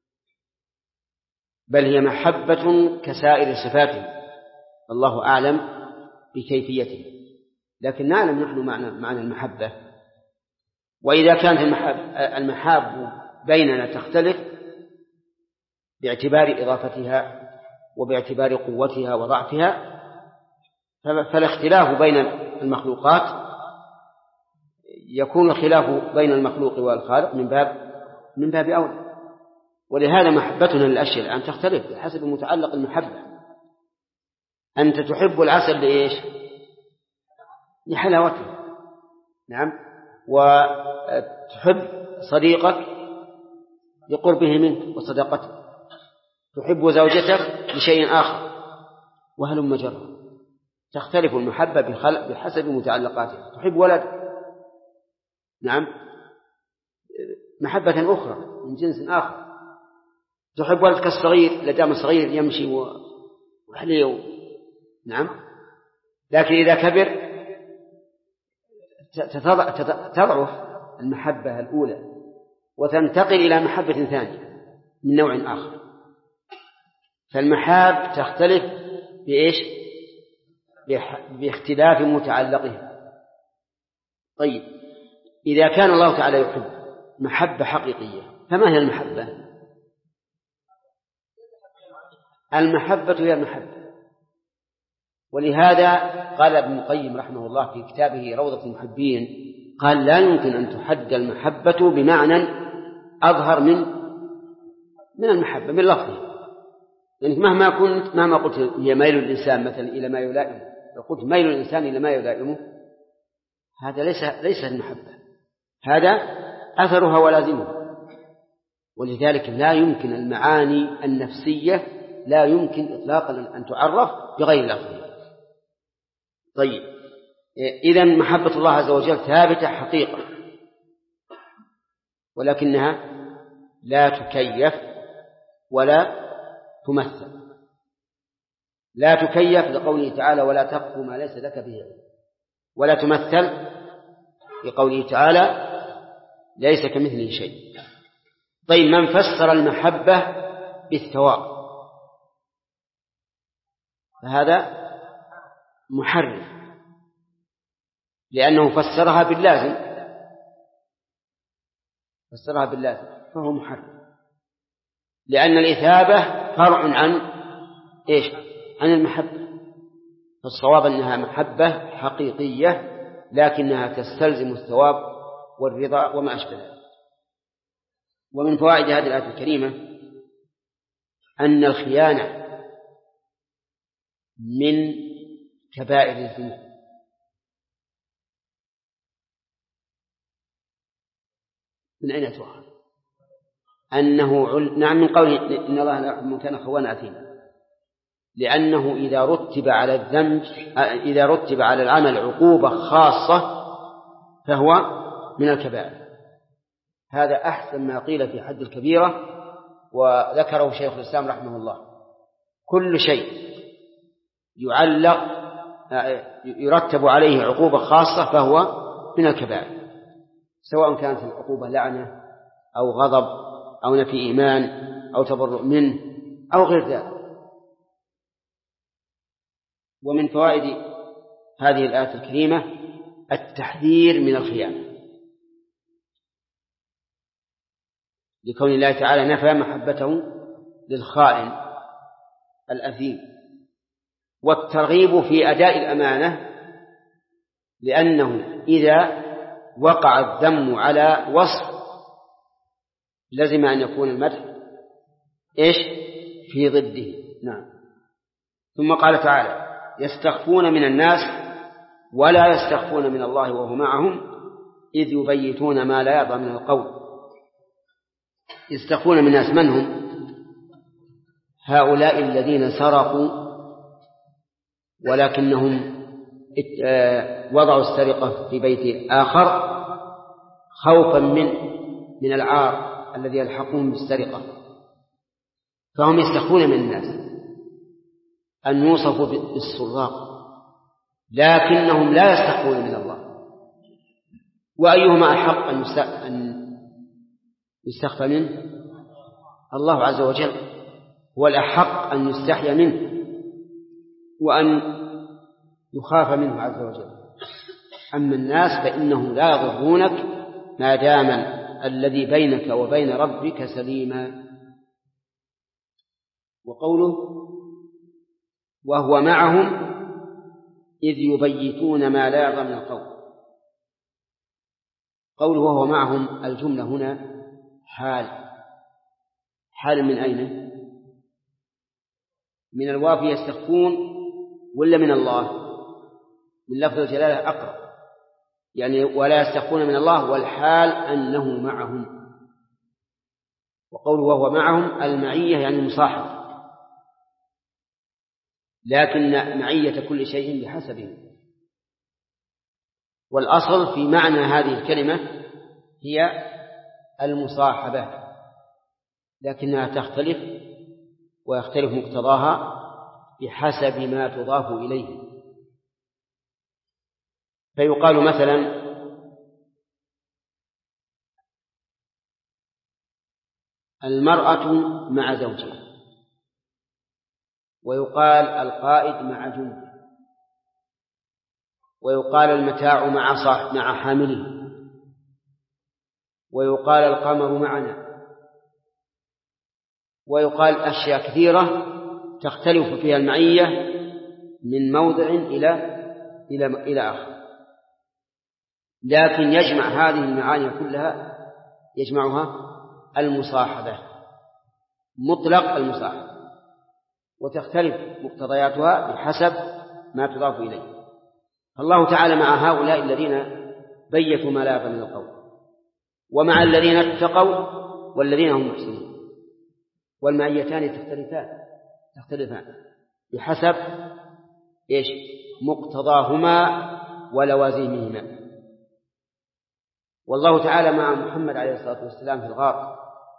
Speaker 1: بل هي محبة كسائر صفاته، الله أعلم بكيفيته، لكن نعلم نحن معنى المحبة. وإذا كانت المحاب بيننا تختلف باعتبار إضافتها وباعتبار قوتها وضعفها، فالاختلاف بين المخلوقات يكون الخلاف بين المخلوق والخالق من باب أولى. ولهذا محبتنا للأشياء الآن تختلف بحسب متعلق المحبة. أنت تحب العسل لإيش؟ لحلاوته، نعم، وتحب صديقك لقربه منك وصداقته، تحب زوجتك لشيء آخر، وهلم جرا. تختلف المحبة بحسب متعلقاتها. تحب ولد، نعم، محبة أخرى من جنس آخر. تحب ولدك الصغير لدام الصغير يمشي وحليه، نعم، لكن إذا كبر تضعف المحبة الأولى وتنتقل إلى محبة ثانية من نوع آخر. فالمحاب تختلف بإيش؟ باختلاف متعلقها. طيب، إذا كان الله تعالى يحب محبة حقيقية، فما هي المحبة؟ المحبة هي المحبة. ولهذا قال ابن القيم رحمه الله في كتابه روضة المحبين، قال لا يمكن أن تحد المحبة بمعنى أظهر من المحبة من لفظه. يعني مهما قلت هي ميل الإنسان مثلا إلى ما يلائمه، لو قلت ميل الإنسان إلى ما يلائمه، هذا ليس المحبة، هذا أثرها ولازمها. ولذلك لا يمكن المعاني النفسية لا يمكن إطلاقا أن تعرف بغير لفظها. طيب، إذن محبة الله عز وجل ثابتة حقيقة، ولكنها لا تكيف ولا تمثل. لا تكيف لقوله تعالى ولا تقف ما ليس لك به علم، ولا تمثل لقوله تعالى ليس كمثله شيء. طيب، من فسر المحبة بالثواب فهذا محرف، لأنه فسرها باللازم، فهو محرف، لأن الإثابة فرع عن إيش؟ عن المحبة. فالصواب أنها محبة حقيقية لكنها تستلزم الثواب والرضا وما أشبه ذلك. ومن فوائد هذه الآية الكريمة أن الخيانة من كبائر الذنوب. من أين تؤخذ؟ أنه نعم، من قوله إن الله لا يحب من كان خوانا أثيما، لأنه إذا رتب على العمل عقوبة خاصة فهو من الكبائر. هذا أحسن ما قيل في حد الكبيرة، وذكره شيخ الإسلام رحمه الله. كل شيء يرتب عليه عقوبة خاصة فهو من الكبائر، سواء كانت العقوبة لعنة أو غضب أو نفي إيمان أو تبرؤ منه أو غير ذلك. ومن فوائد هذه الآية الكريمة التحذير من الخيانة، لكون الله تعالى نفى محبته للخائن الأثيم، والترغيب في أداء الأمانة، لأنه إذا وقع الذم على وصف لازم أن يكون المدح إيش؟ في ضده. نعم. ثم قال تعالى يستخفون من الناس ولا يستخفون من الله وهو معهم إذ يبيتون ما لا يرضى من القول. يستخفون من الناس من هم؟ هؤلاء الذين سرقوا ولكنهم وضعوا السرقة في بيت آخر خوفا من العار الذي يلحقهم بالسرقة، فهم يستخفون من الناس أن يوصفوا بالسراق، لكنهم لا يستخفون من الله. وأيهما أحق أن يستخفى منه؟ الله عز وجل هو الأحق أن يستحيا منه وأن يخاف منه عز وجل. أما الناس فإنهم لا يضرونك ما دام الذي بينك وبين ربك سليما. وقوله وهو معهم إذ يبيتون ما لا يرضى من القول. قوله وهو معهم الجملة هنا حال من أين؟ من الواو يستخفون ولا من الله؟ من لفظ الجلالة أقرب، يعني ولا يستخفون من الله والحال أنه معهم. وقوله وهو معهم المعية يعني المصاحبة، لكن معية كل شيء بحسبه. والأصل في معنى هذه الكلمة هي المصاحبة، لكنها تختلف ويختلف مقتضاها بحسب ما تضاف إليه. فيقال مثلا المرأة مع زوجها، ويقال القائد مع جنده، ويقال المتاع مع حامله، ويقال القمر معنا، ويقال أشياء كثيرة تختلف فيها المعية من موضع إلى آخر، لكن يجمع هذه المعاني كلها يجمعها المصاحبة، مطلق المصاحبة، وتختلف مقتضياتها بحسب ما تضاف إليه. الله تعالى مع هؤلاء الذين بيتوا ما لا يرضى من القول، ومع الذين اتقوا والذين هم محسنون. والمعيتان تختلفان بحسب إيش مقتضاهما ولوازمهما. والله تعالى مع محمد عليه الصلاة والسلام في الغار،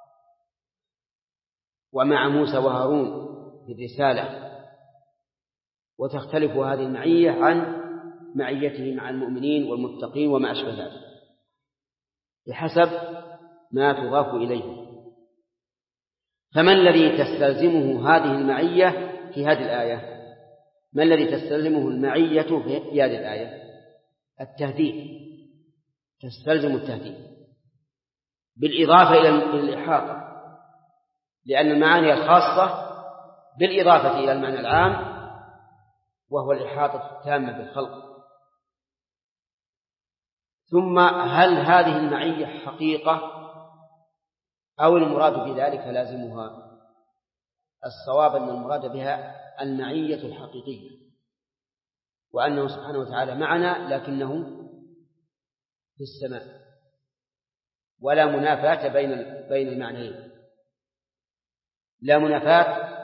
Speaker 1: ومع موسى وهارون في الرسالة، وتختلف هذه المعية عن معيته مع المؤمنين والمتقين وما أشبه ذلك بحسب ما تضاف إليه. فما الذي تستلزمه هذه المعية في هذه الآية؟ ما الذي تستلزمه المعية في هذه الآية؟ التهديد، تستلزم التهديد بالإضافة إلى الإحاطة، لأن المعاني الخاصة بالإضافة إلى المعنى العام وهو الإحاطة التامة بالخلق. ثم هل هذه المعية حقيقة أو المراد بذلك لازمها؟ الصواب أن المراد بها المعية الحقيقية، وأنه سبحانه وتعالى معنا لكنه في السماء، ولا منافاة بين المعنيين، لا منافاة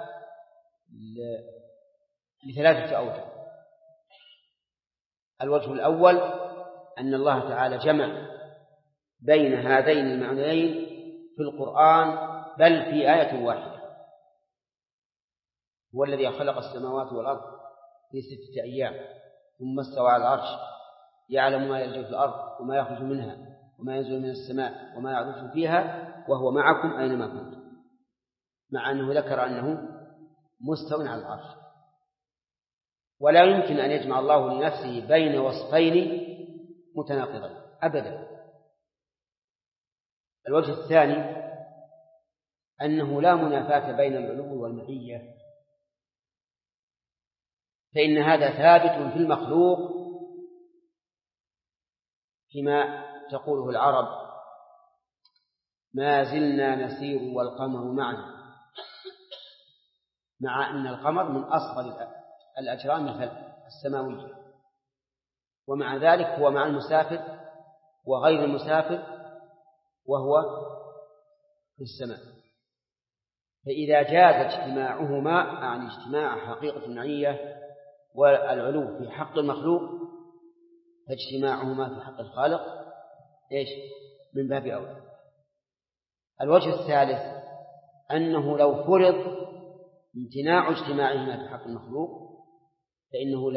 Speaker 1: لثلاثة أوجه. الوجه الأول أن الله تعالى جمع بين هذين المعنيين في القرآن، بل في آية واحدة. هو الذي خلق السماوات والأرض في 6 أيام ثم استوى على العرش، يعلم ما يلج في الأرض وما يخرج منها وما ينزل من السماء وما يعرج فيها وهو معكم أينما كنتم، مع أنه ذكر أنه مستوى على العرش. ولا يمكن أن يجمع الله لنفسه بين وصفين متناقضين أبدا. الوجه الثاني أنه لا منافاة بين العلو والمعية، فإن هذا ثابت في المخلوق فيما تقوله العرب: ما زلنا نسير والقمر معنا، مع أن القمر من أصغر الأجرام السماوية، ومع ذلك هو مع المسافر وغير المسافر وهو في السماء. فإذا جاز اجتماعهما عن اجتماع حقيقة المعية والعلو في حق المخلوق، فاجتماعهما في حق الخالق إيش من باب أولى. الوجه الثالث أنه لو فرض امتناع اجتماعهما في حق المخلوق فإنه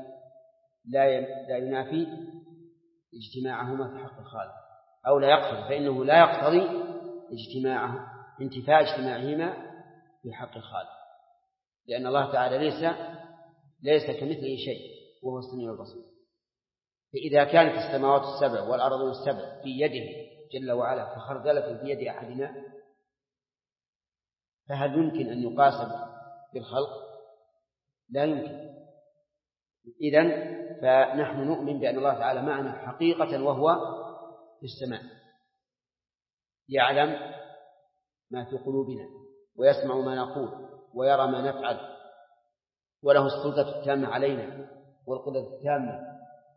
Speaker 1: لا ينافي اجتماعهما في حق الخالق، أو لا يقتضي، فإنه لا يقتضي انتفاء اجتماعهما في حق الخالق، لأن الله تعالى ليس كمثله شيء وهو السميع البصير. فإذا كانت السماوات السبع والأرض السبع في يده جل وعلا كخردلة في يد أحدنا، فهل يمكن أن يقاس بالخلق؟ لا يمكن. إذن فنحن نؤمن بأن الله تعالى معنا حقيقة وهو في السماء، يعلم ما في قلوبنا ويسمع ما نقول ويرى ما نفعل، وله السلطة التامة علينا والقدرة التامة.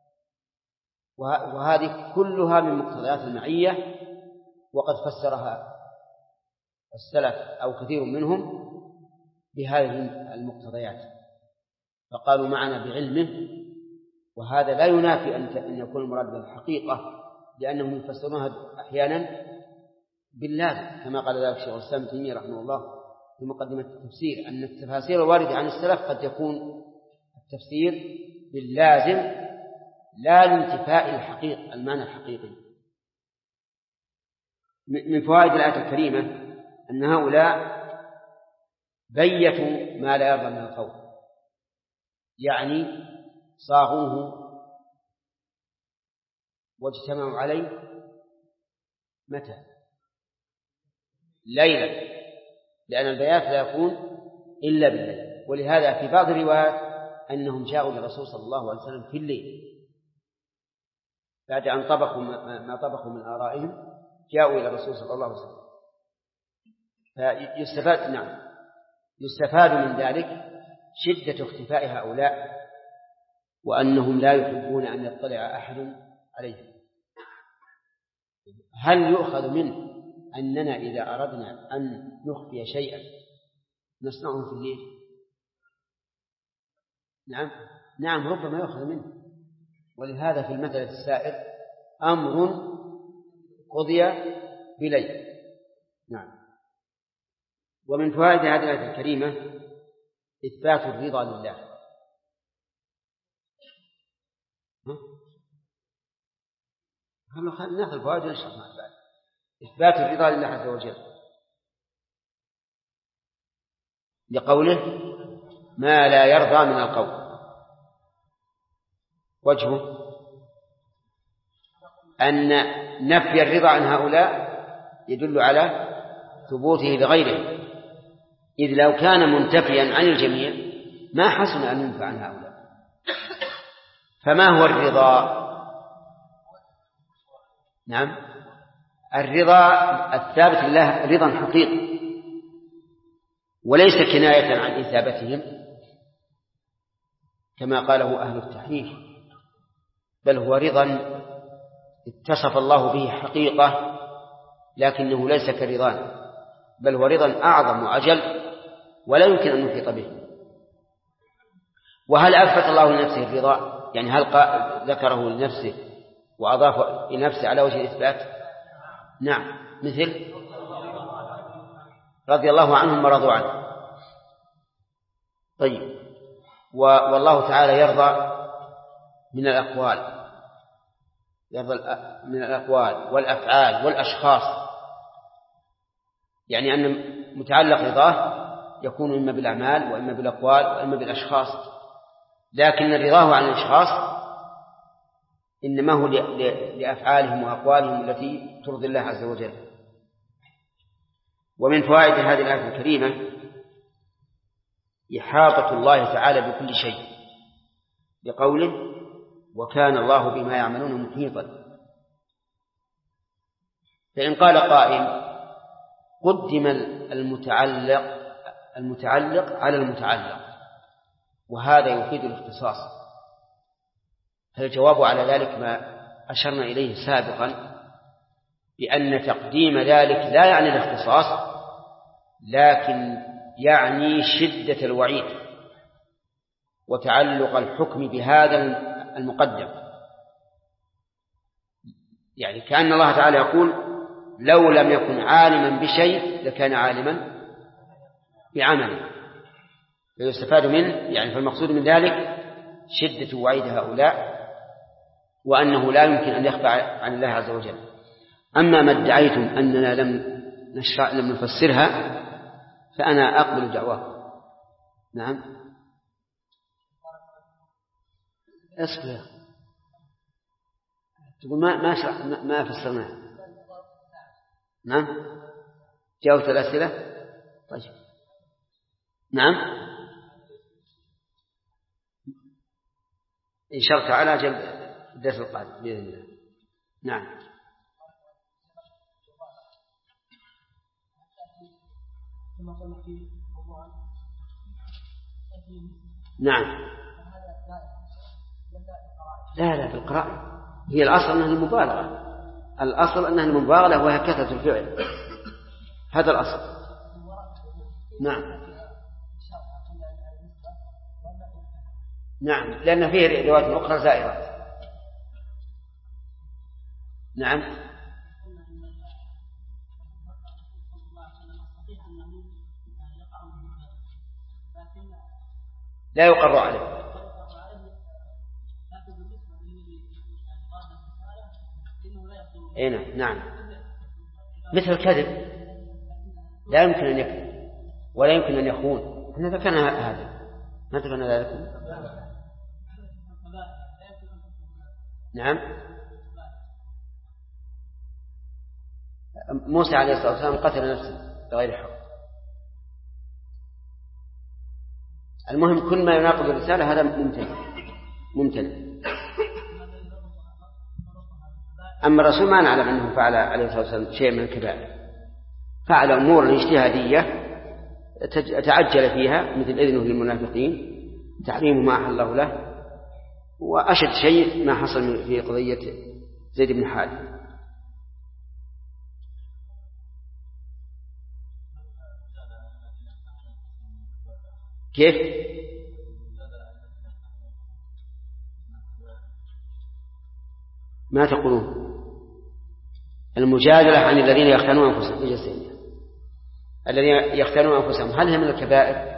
Speaker 1: وهذه كلها من مقتضيات المعية، وقد فسرها السلف أو كثير منهم بهذه المقتضيات، فقالوا معنا بعلمه. وهذا لا ينافي أن يكون المراد بالحقيقة، لأنهم يفسرونها أحيانا باللازم، كما قال ذلك شيخ الإسلام ابن تيمية رحمه الله في مقدمة التفسير، أن التفاسير الواردة عن السلف قد يكون التفسير باللازم لا لانتفاء الحقيقة المعنى الحقيقي. من فوائد الآية الكريمة أن هؤلاء بيتوا ما لا يرضى من القول، يعني صاغوه واجتمعوا عليه متى؟ ليلا، لأن البيات لا يكون إلا بالليل. ولهذا في بعض الروايات أنهم جاءوا للرسول صلى الله عليه وسلم في الليل بعد أن طبخوا ما طبخوا من آرائهم، جاءوا إلى الرسول صلى الله عليه وسلم. يستفاد من ذلك شدة اختفاء هؤلاء، وأنهم لا يحبون أن يطلع أحد عليهم. هل يؤخذ منه أننا إذا أردنا أن نخفي شيئا نصنعه في الليل؟ نعم ربما يأخذ منه. ولهذا في المثل السائر أمر قضي بليل. نعم. ومن فوائد هذه الآية الكريمة إثبات الرضا لله. نأخذ الفوائد ونشرح مع بعض. إثبات الرضا لله عز وجل لقوله ما لا يرضى من القول. وجهه أن نفي الرضا عن هؤلاء يدل على ثبوته لغيره، إذ لو كان منتفيا عن الجميع ما حسن أن ينفع عن هؤلاء. فما هو الرضا؟ نعم، الرضا الثابت لله رضا حقيقي وليس كناية عن إثابتهم كما قاله أهل التحريف، بل هو رضا اتصف الله به حقيقة لكنه ليس كرضان، بل هو رضا أعظم وأجل ولا يمكن أن نحيط به. وهل أثبت الله لنفسه الرضا؟ يعني هل ذكره لنفسه وأضاف لنفسه على وجه الإثبات؟ نعم، مثل رضي الله عنهم ورضوا عنه. طيب، والله تعالى يرضى من الأقوال، يرضى من الأقوال والأفعال والأشخاص، يعني أن متعلق رضاه يكون إما بالأعمال وإما بالأقوال وإما بالأشخاص، لكن رضاه عن الأشخاص إنما هو لأفعالهم وأقوالهم التي ترضي الله عز وجل. ومن فوائد هذه الآية الكريمة إحاطة الله تعالى بكل شيء بقوله وكان الله بما يعملون محيطا. فإن قال قائل قدم المتعلق على المتعلق وهذا يفيد الاختصاص، فالجواب على ذلك ما أشرنا إليه سابقا بأن تقديم ذلك لا يعني الاختصاص لكن يعني شدة الوعيد وتعلق الحكم بهذا المقدم. يعني كأن الله تعالى يقول لو لم يكن عالما بشيء لكان عالما بعمله، فيستفاد منه يعني فالمقصود من ذلك شدة وعيد هؤلاء وأنه لا يمكن أن يخفى عن الله عز وجل. أما ما ادعيتم أننا لم نفسرها فأنا أقبل دعواكم. نعم، أصبر، تقول ما فسرناها. نعم، جاوبت الأسئلة. طيب، نعم، إن شاء الله تعالى جلب الدرس القادم بإذن الله. نعم. نعم، لا بالقراءة هي الأصل أنها المبالغة، الأصل أنها المبالغة وهي كثرة الفعل، هذا الأصل. نعم، لأن فيه روايات أخرى زائرة. نعم، لا يقر عليه. نعم، مثل الكذب لا يمكن أن يكذب ولا يمكن أن يخون. احنا ذكرنا هذا، ما ذكرنا ذلك. نعم، موسى عليه الصلاة والسلام قتل نفسه بغير حق. المهم كل ما يناقض الرسالة هذا ممتنع. أما الرسول ما نعلم أنه فعل عليه الصلاة والسلام شيء من الكبائر، فعل أمور اجتهادية تعجل فيها مثل إذنه للمنافقين تحريم ما أحل الله له، وأشد شيء ما حصل في قضية زيد بن حارثة. كيف؟ ما تقولون المجادلة عن الذين يختانون أنفسهم في جسدهم، الذين يختانون أنفسهم هل هي من الكبائر؟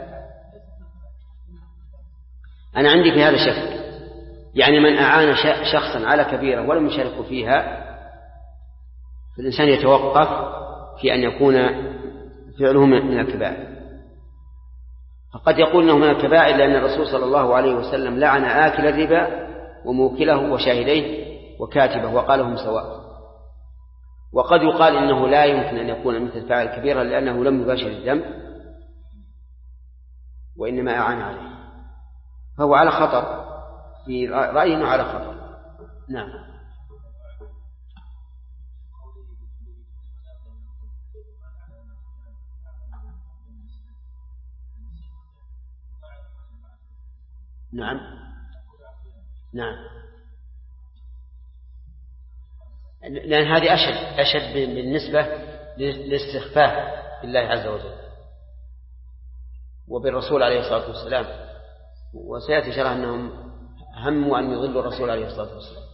Speaker 1: أنا عندي في هذا شك، يعني من أعان شخصا على كبيرة ولم يشارك فيها فالإنسان يتوقف في أن يكون فعله من الكبائر. فقد يقول إنه من الكبائر لأن الرسول صلى الله عليه وسلم لعن آكل الربا وموكله وشاهديه وكاتبه وقالهم سواء. وقد يقال إنه لا يمكن أن يكون مثل فاعل كبيرة لأنه لم يباشر الذنب وإنما أعان عليه، فهو على خطر، في رأينا على خطر. نعم. نعم. نعم، لأن هذه أشد بالنسبة للاستخفاف بالله عز وجل وبالرسول عليه الصلاة والسلام، وسيأتي شرح أنهم هموا أن يضلوا الرسول عليه الصلاة والسلام.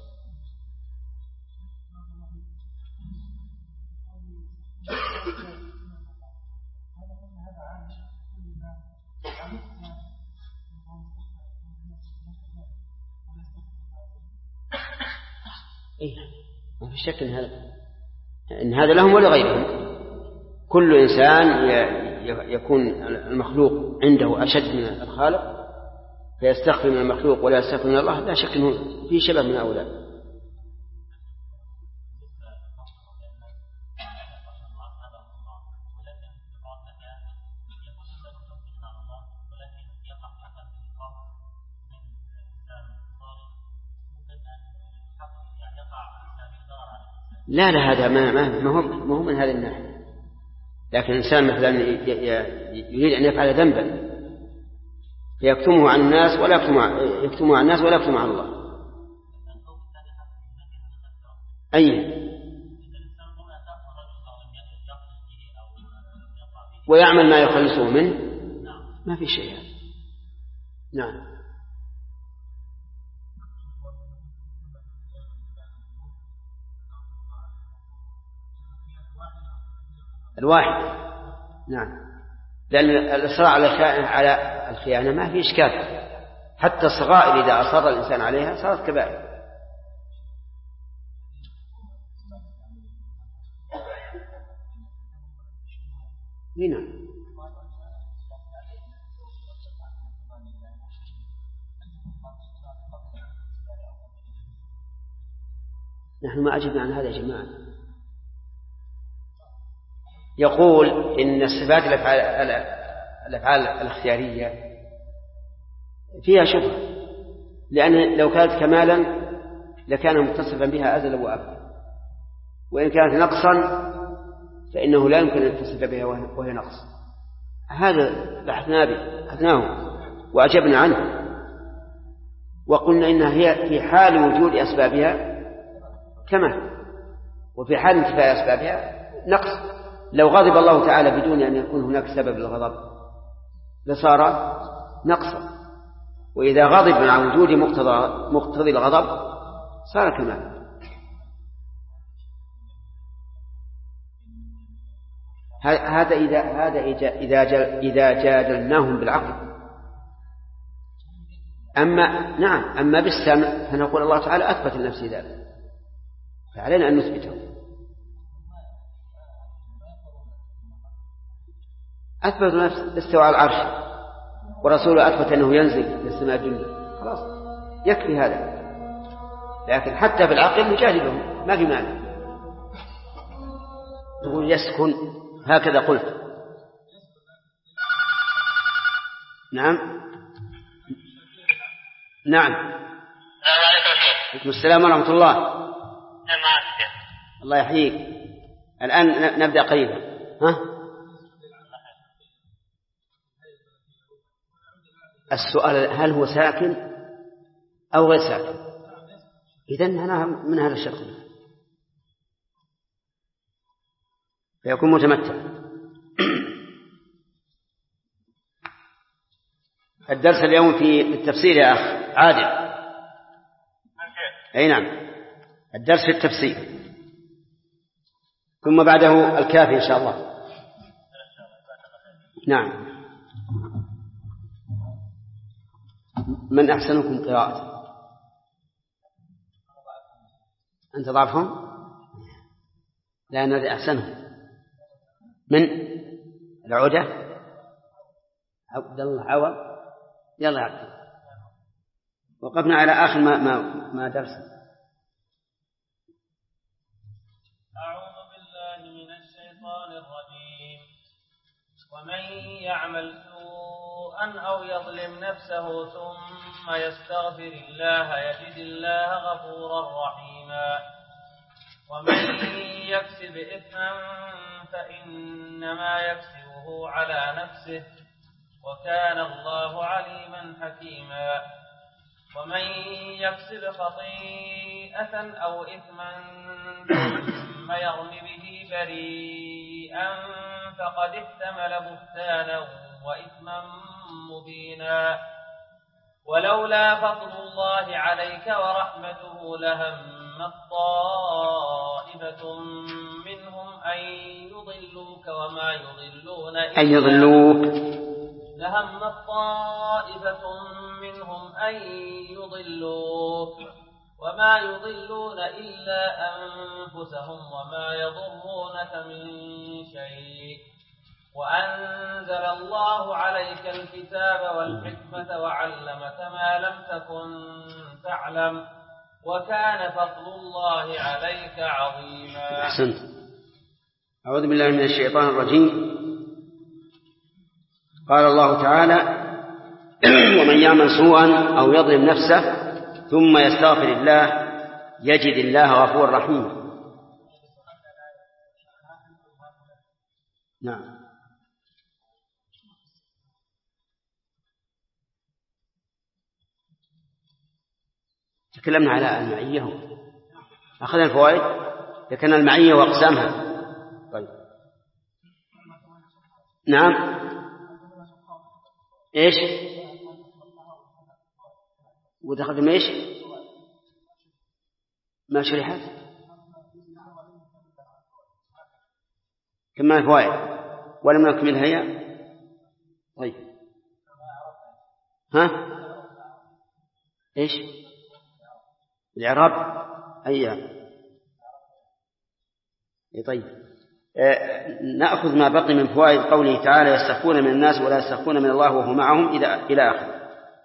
Speaker 1: إيه، ما في شك إن هذا لهم ولغيرهم. كل إنسان يكون المخلوق عنده أشد من الخالق فيستخفي من المخلوق ولا يستخفي من الله، لا شك أنه في شبه من هؤلاء. لا هذا ما هو من هذه الناحية. لكن الإنسان مثلا يريد أن يفعل ذنبا فيكتمه عن الناس ولا يكتمه عن الناس ولا يكتمه عن الله. أي ويعمل ما يخلصه منه ما في شيء. نعم. الواحد. نعم، لأن الإصرار على الخيانة ما في إشكال، حتى الصغائر إذا أصر الإنسان عليها صارت كبائر. هنا نحن ما أجبنا عن هذا يا جماعة. يقول إن الصفات الأفعال الاختيارية فيها شبهة، لأن لو كانت كمالا لكان متصفا بها أزل وأبد، وإن كانت نقصا فإنه لا يمكن أن يتصف بها وهي نقص. هذا بحثناه وأجبنا عنه وقلنا إنها هي في حال وجود أسبابها كمال، وفي حال انتفاء أسبابها نقص. لو غضب الله تعالى بدون أن يكون هناك سبب للغضب لصار نقصا، وإذا غضب مع وجود مقتضي الغضب صار كمال. هذا إذا جادلناهم بالعقل. أما بالسمع فنقول الله تعالى أثبت لنفسه ذلك، فعلينا أن نثبته. أثبت نفسه استوى على العرش، ورسوله أثبت أنه ينزل للسماء الدنيا، خلاص يكفي هذا. لكن حتى بالعقل نجادلهم ما في مانع. تقول يسكن هكذا قلت. نعم. عليكم السلام ورحمة الله. الله يحييك. الآن نبدأ قريبا. السؤال هل هو ساكن أو غير ساكن؟ إذن أنا من هذا الشرط فيكون متمتع. الدرس اليوم في التفسير يا أخ عادل. أي نعم، الدرس في التفسير، ثم بعده الكافي إن شاء الله. نعم. من أحسنكم قراءة؟ أنت ضعفهم؟ لا، أنا أحسنهم. من العودة عبد الله عوض. يلا يا عبد. وقفنا على آخر ما درس.
Speaker 2: أعوذ بالله من الشيطان الرجيم. ومن يعمل سوءا أو يظلم نفسه ثم يستغفر الله يجد الله غفورا رحيما. ومن يكسب إثما فإنما يكسبه على نفسه وكان الله عليما حكيما. ومن يكسب خطيئة أو إثما ثم يرم به بريئا فقد احتمل بهتانا وإثما مبينا. ولولا فضل الله عليك ورحمته لهمت طائفة منهم أن يضلوك وما يضلون لهمت طائفة منهم أن يضلوك وما يضلون إلا أنفسهم وما يضرونك من شيء. وأنزل الله عليك الكتاب والحكمة وعلمك ما لم تكن تعلم وكان فضل الله عليك عظيما.
Speaker 1: أحسنت. أعوذ بالله من الشيطان الرجيم. قال الله تعالى: ومن يعمل سوءا أو يظلم نفسه ثم يستغفر الله يجد الله غفورا رحيما. نعم. تكلمنا على المعية، أخذنا الفوائد، ذكرنا المعية وأقسامها. طيب. نعم. إيش؟ ودخلتم إيش؟ ما شرحت؟ كما الفوائد ولم نكملها هي. طيب. ها؟ إيش؟ الإعراب. أي. طيب. نأخذ ما بقي من فوائد قوله تعالى: يستخفون من الناس ولا يستخفون من الله وهو معهم إلى آخر.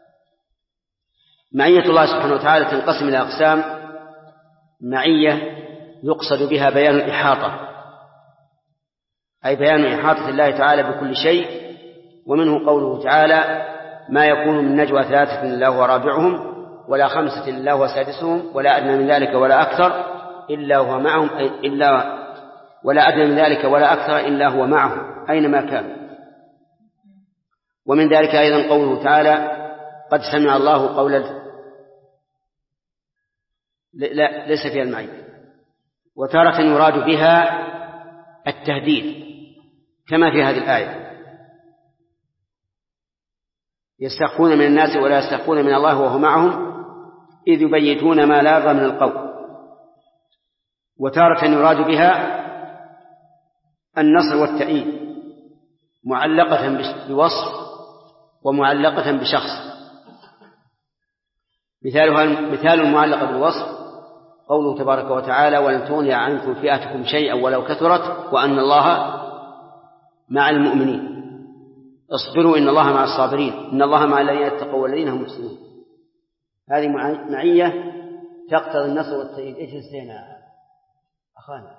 Speaker 1: معية الله سبحانه وتعالى تنقسم إلى أقسام: معية يقصد بها بيان الإحاطة، أي بيان إحاطة الله تعالى بكل شيء، ومنه قوله تعالى: ما يكون من نجوى ثلاثة إلا هو رابعهم ولا خمسة إلا هو سادسهم ولا أدنى من ذلك ولا أكثر إلا هو معهم ولا أدنى من ذلك ولا أكثر إلا هو معهم أينما كان. ومن ذلك أيضا قوله تعالى: قد سمع الله قول لا ليس فيها المعية. وتارة يراد بها التهديد كما في هذه الآية: يستخفون من الناس ولا يستخفون من الله وهو معهم إذ يبيتون ما لا يرضى من القول. وتارة يراد بها النصر والتأييد معلقة بوصف ومعلقة بشخص. مثال المعلقة بالوصف قوله تبارك وتعالى: ولن تغني عنكم فئتكم شيئا ولو كثرت وأن الله مع المؤمنين اصبروا إن الله مع الصابرين إن الله مع الذين اتقوا والذين هم محسنون. هذه معية تقتضي النصر والتأييد. إيش نسينا أخانا؟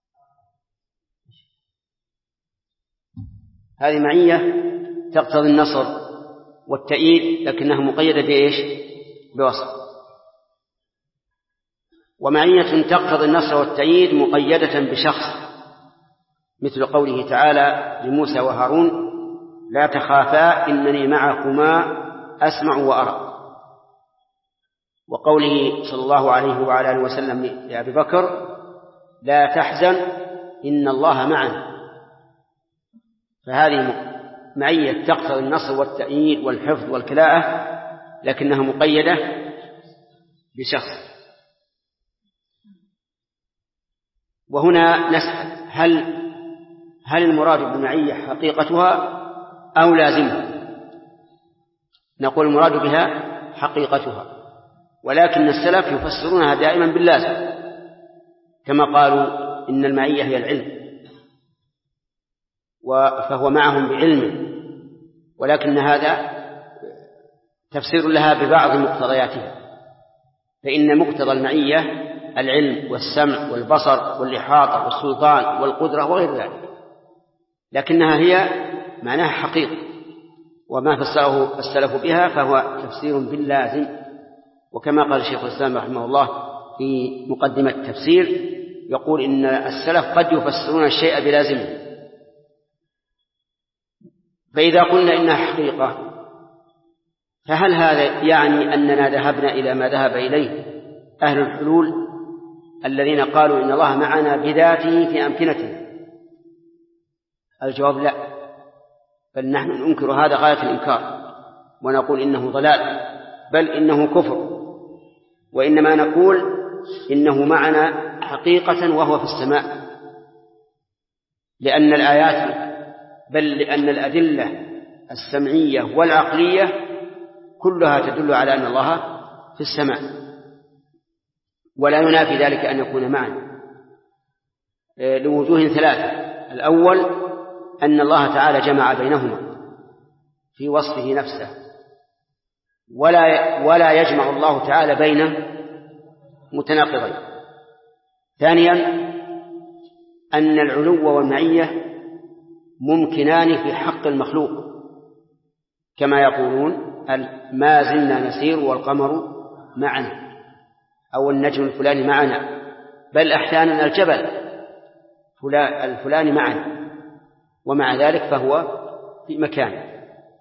Speaker 1: هذه معية تقتضي النصر والتأييد لكنها مقيدة بإيش؟ بوصف. ومعية تقتضي النصر والتأييد مقيدة بشخص، مثل قوله تعالى لموسى وهارون: لا تخافا إنني معكما أسمع وأرى. وقوله صلى الله عليه وعلى آله وسلم لأبي بكر: لا تحزن إن الله معنا. فهذه معية تقتضي النصر والتأييد والحفظ والكلاءة، لكنها مقيدة بشخص. وهنا نسأل هل المراد بالمعية حقيقتها أو لازمها؟ نقول المراد بها حقيقتها، ولكن السلف يفسرونها دائما باللازم، كما قالوا إن المعية هي العلم، فهو معهم بعلم، ولكن هذا تفسير لها ببعض مقتضياتها، فإن مقتضى المعية العلم والسمع والبصر والإحاطة والسلطان والقدرة وغير ذلك، لكنها هي معناها حقيقة، وما فسره السلف بها فهو تفسير باللازم. وكما قال الشيخ الإسلام رحمه الله في مقدمة التفسير يقول إن السلف قد يفسرون الشيء بلازمه. فإذا قلنا إنها حقيقة فهل هذا يعني أننا ذهبنا إلى ما ذهب إليه أهل الحلول الذين قالوا إن الله معنا بذاته في أمكنتنا؟ الجواب لا، بل نحن ننكر هذا غاية الإنكار، ونقول إنه ضلال، بل إنه كفر، وإنما نقول إنه معنا حقيقة وهو في السماء، لأن الآيات بل لأن الأدلة السمعية والعقلية كلها تدل على أن الله في السماء، ولا ينافي ذلك أن يكون معنا لوجوه ثلاثة. الأول أن الله تعالى جمع بينهما في وصفه نفسه، ولا يجمع الله تعالى بين متناقضين. ثانيا أن العلو والمعية ممكنان في حق المخلوق، كما يقولون ما زلنا نسير والقمر معنا، أو النجم الفلاني معنا، بل أحيانا الجبل الفلاني معنا، ومع ذلك فهو في مكان.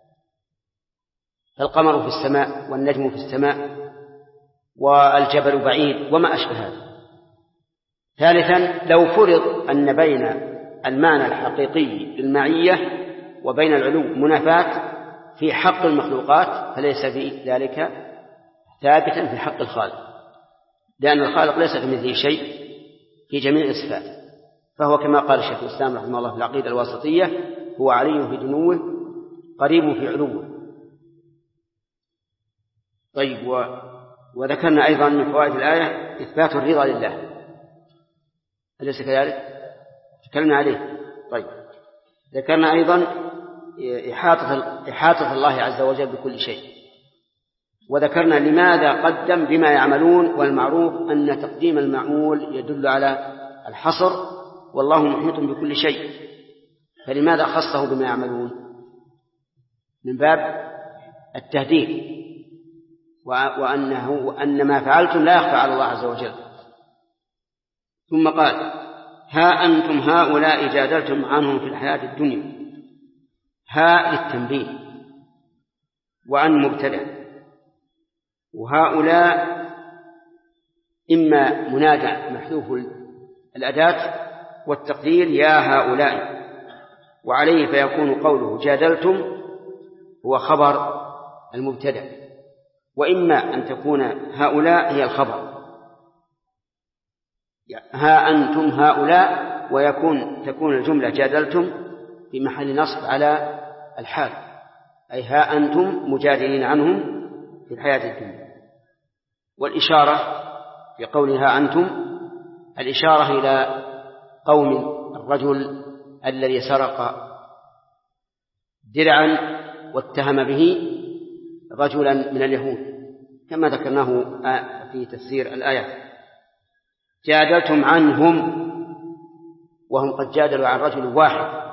Speaker 1: القمر في السماء والنجم في السماء والجبل بعيد وما أشبه هذا. ثالثا لو فرض أن بين المعنى الحقيقي للمعية وبين العلو منافاة في حق المخلوقات فليس ذلك ثابتا في حق الخالق، لأن الخالق ليس كمثله شيء في جميع الصفات، فهو كما قال الشيخ الإسلام رحمه الله في العقيدة الواسطية هو علي في دنوه قريب في علوه. طيب، وذكرنا أيضا من فوائد الآية إثبات الرضا لله، أليس كذلك؟ تكلمنا عليه. طيب، ذكرنا أيضا إحاطة الله عز وجل بكل شيء، وذكرنا لماذا قدم بما يعملون، والمعروف أن تقديم المعمول يدل على الحصر، والله محيط بكل شيء، فلماذا خصه بما يعملون؟ من باب التهديد، وأن ما فعلتم لا يخفى على الله عز وجل. ثم قال ها أنتم هؤلاء جادلتم عنهم في الحياة الدنيا، ها للتنبيه وعن مبتدأ، وهؤلاء إما منادى محذوف الأداة والتقدير يا هؤلاء، وعليه فيكون قوله جادلتم هو خبر المبتدأ، وإما أن تكون هؤلاء هي الخبر، ها أنتم هؤلاء، تكون الجملة جادلتم في محل نصب على الحال، أي ها أنتم مجادلين عنهم في الحياة الدنيا. والإشارة في قولها أنتم الإشارة إلى قوم الرجل الذي سرق درعا واتهم به رجلا من اليهود، كما ذكرناه في تفسير الآية. جادلتم عنهم وهم قد جادلوا عن رجل واحد،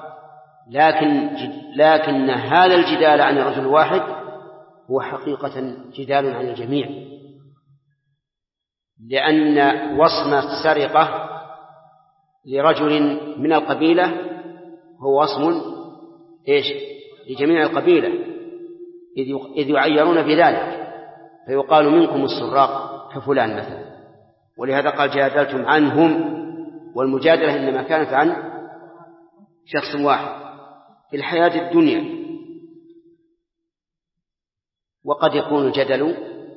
Speaker 1: لكن هذا الجدال عن الرجل الواحد هو حقيقة جدال عن الجميع، لأن وصم السرقة لرجل من القبيلة هو وصم لجميع القبيلة، إذ يعيرون بذلك، فيقال منكم السراق كفلان مثلا، ولهذا قال جادلتم عنهم، والمجادلة إنما كانت عن شخص واحد في الحياة الدنيا. وقد يكون الجدل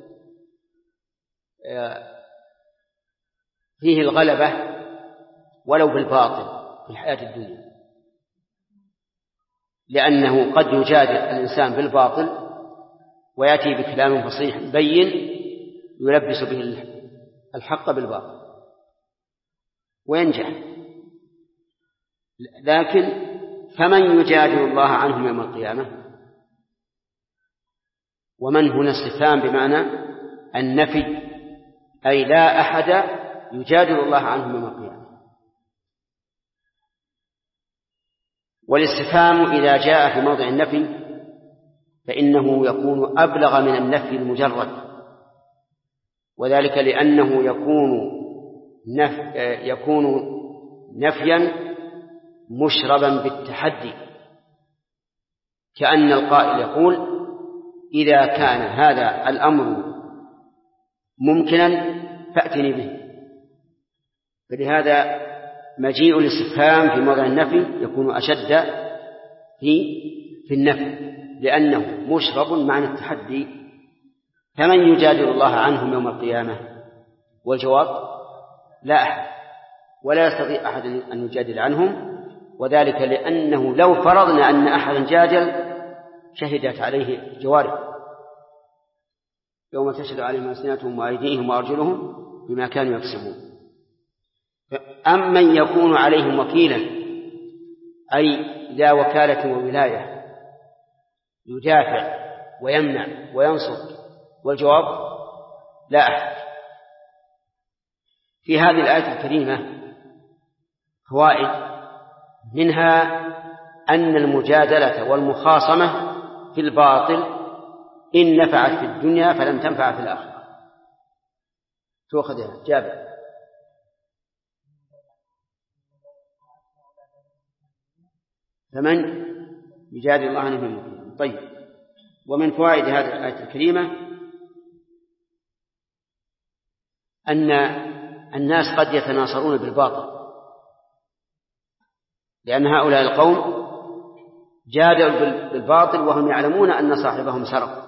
Speaker 1: فيه الغلبة ولو بالباطل في الحياة الدنيا، لأنه قد يجادل الإنسان بالباطل ويأتي بكلام فصيح بين يلبس به الحق بالباطل وينجح. لكن فمن يجادل الله عنهم يوم القيامة؟ ومن هنا استفهام بمعنى النفي، أي لا أحد يجادل الله عنهم يوم القيامة. والاستفهام إذا جاء في موضع النفي فإنه يكون أبلغ من النفي المجرد، وذلك لأنه يكون نفيا مشربا بالتحدي، كأن القائل يقول إذا كان هذا الأمر ممكنا فأتني به. فلهذا مجيء الاستفهام في موضع النفي يكون أشد في النفي، لأنه مشرب معنى التحدي. فمن يجادل الله عنهم يوم القيامة؟ والجواب لا أحد، ولا يستطيع أحد أن يجادل عنهم، وذلك لأنه لو فرضنا أن أحدا جادل شهدت عليه جوارح يوم تشهد عليهم ألسنتهم وأيديهم وأرجلهم بما كانوا يكسبون. أمن يكون عليهم وكيلا، أي ذا وكالة وولاية يدافع ويمنع وينصر، والجواب لا أحد. في هذه الآية الكريمة فوائد، منها أن المجادلة والمخاصمة في الباطل إن نفعت في الدنيا فلم تنفع في الآخرة. تأخذها جابر. فمن يجادل الله عنه بالمؤمنين. طيب، ومن فوائد هذه الآية الكريمة أن الناس قد يتناصرون بالباطل، لأن هؤلاء القوم جادلوا بالباطل وهم يعلمون أن صاحبهم سرق،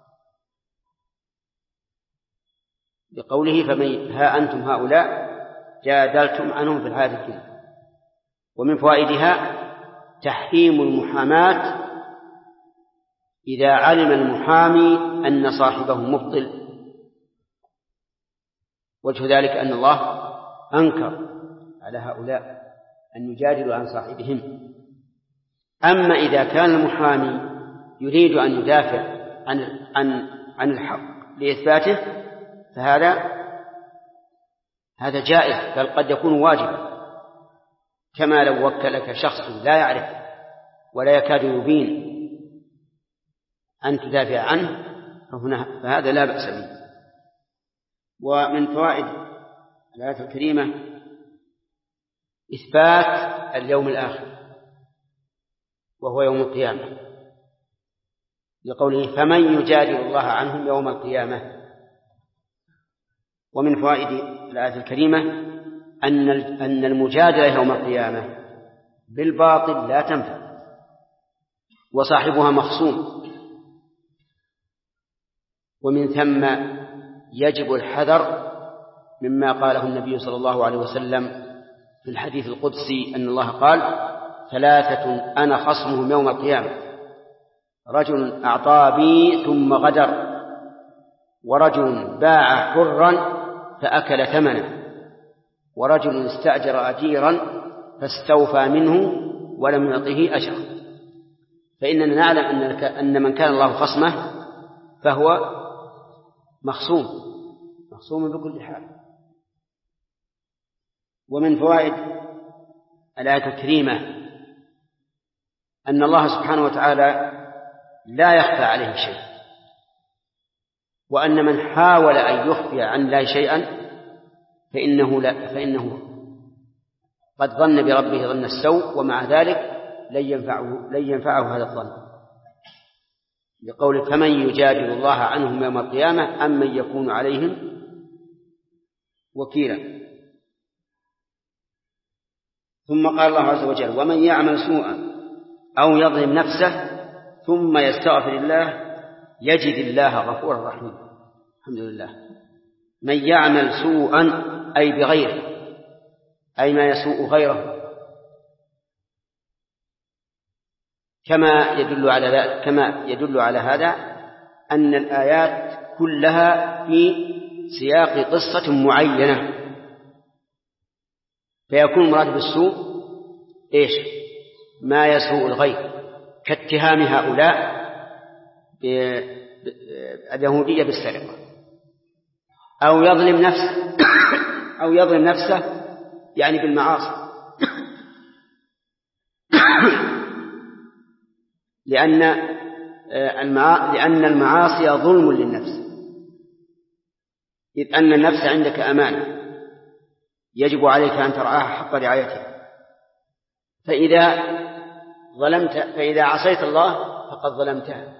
Speaker 1: بقوله فمن ها أنتم هؤلاء جادلتم عنهم في الحياة الدنيا. ومن فوائدها تحريم المحاماة إذا علم المحامي أن صاحبه مبطل. وجه ذلك أن الله أنكر على هؤلاء أن يجادلوا عن صاحبهم. أما إذا كان المحامي يريد أن يدافع عن الحق لإثباته فهذا جائز، بل قد يكون واجبا، كما لو وكلك شخص لا يعرف ولا يكاد يبين أن تدافع عنه فهذا لا بأس به. ومن فوائد الآية الكريمة إثبات اليوم الآخر وهو يوم القيامة، لقوله فمن يجادل الله عنهم يوم القيامة. ومن فوائد الآية الكريمة أن المجادلة يوم القيامة بالباطل لا تنفع وصاحبها مخصوم، ومن ثم يجب الحذر مما قاله النبي صلى الله عليه وسلم في الحديث القدسي أن الله قال ثلاثة أنا خصمهم يوم القيامة: رجل أعطى بي ثم غدر، ورجل باع حرا فأكل ثمنه، ورجل استأجر أجيرا فاستوفى منه ولم يعطه أجرا. فإننا نعلم أن من كان الله خصمه فهو مخصوم بكل حال. ومن فوائد الآية الكريمة أن الله سبحانه وتعالى لا يخفى عليه شيء، وأن من حاول أن يخفي عن الله شيئا فإنه قد ظن بربه ظن السوء، ومع ذلك لن ينفعه هذا الظن، بقول فمن يجادل الله عنهم يوم القيامة أم من يكون عليهم وكيلا. ثم قال الله عز وجل ومن يعمل سوءا أو يظلم نفسه ثم يستغفر الله يجد الله غفورا رحيما. الحمد لله. من يعمل سوءا أي بغيره، أي ما يسوء غيره، كما يدل على هذا أن الآيات كلها في سياق قصة معينة، فيكون المراد بالسوء إيش؟ ما يسوء الغير، كاتهام هؤلاء اليهودية بالسرقة، أو يظلم نفسه يعني بالمعاصي لأن المعاصي ظلم للنفس، إذ أن النفس عندك أمانة يجب عليك أن ترعاها حق رعايتها، فإذا عصيت الله فقد ظلمتها.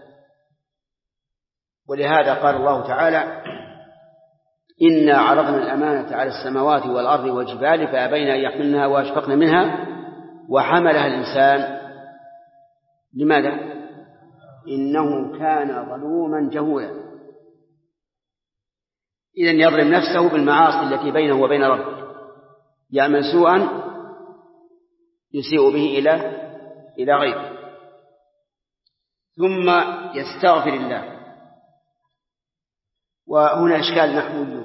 Speaker 1: ولهذا قال الله تعالى: إنا عرضنا الأمانة على السماوات والأرض والجبال فأبين أن يحملنها وأشفقن منها وحملها الإنسان. لماذا؟ إنه كان ظلوما جهولا. إذن يظلم نفسه بالمعاصي التي بينه وبين ربه، يعمل سوءا يسيء به إلى غيره، ثم يستغفر الله. وهنا إشكال نحوي: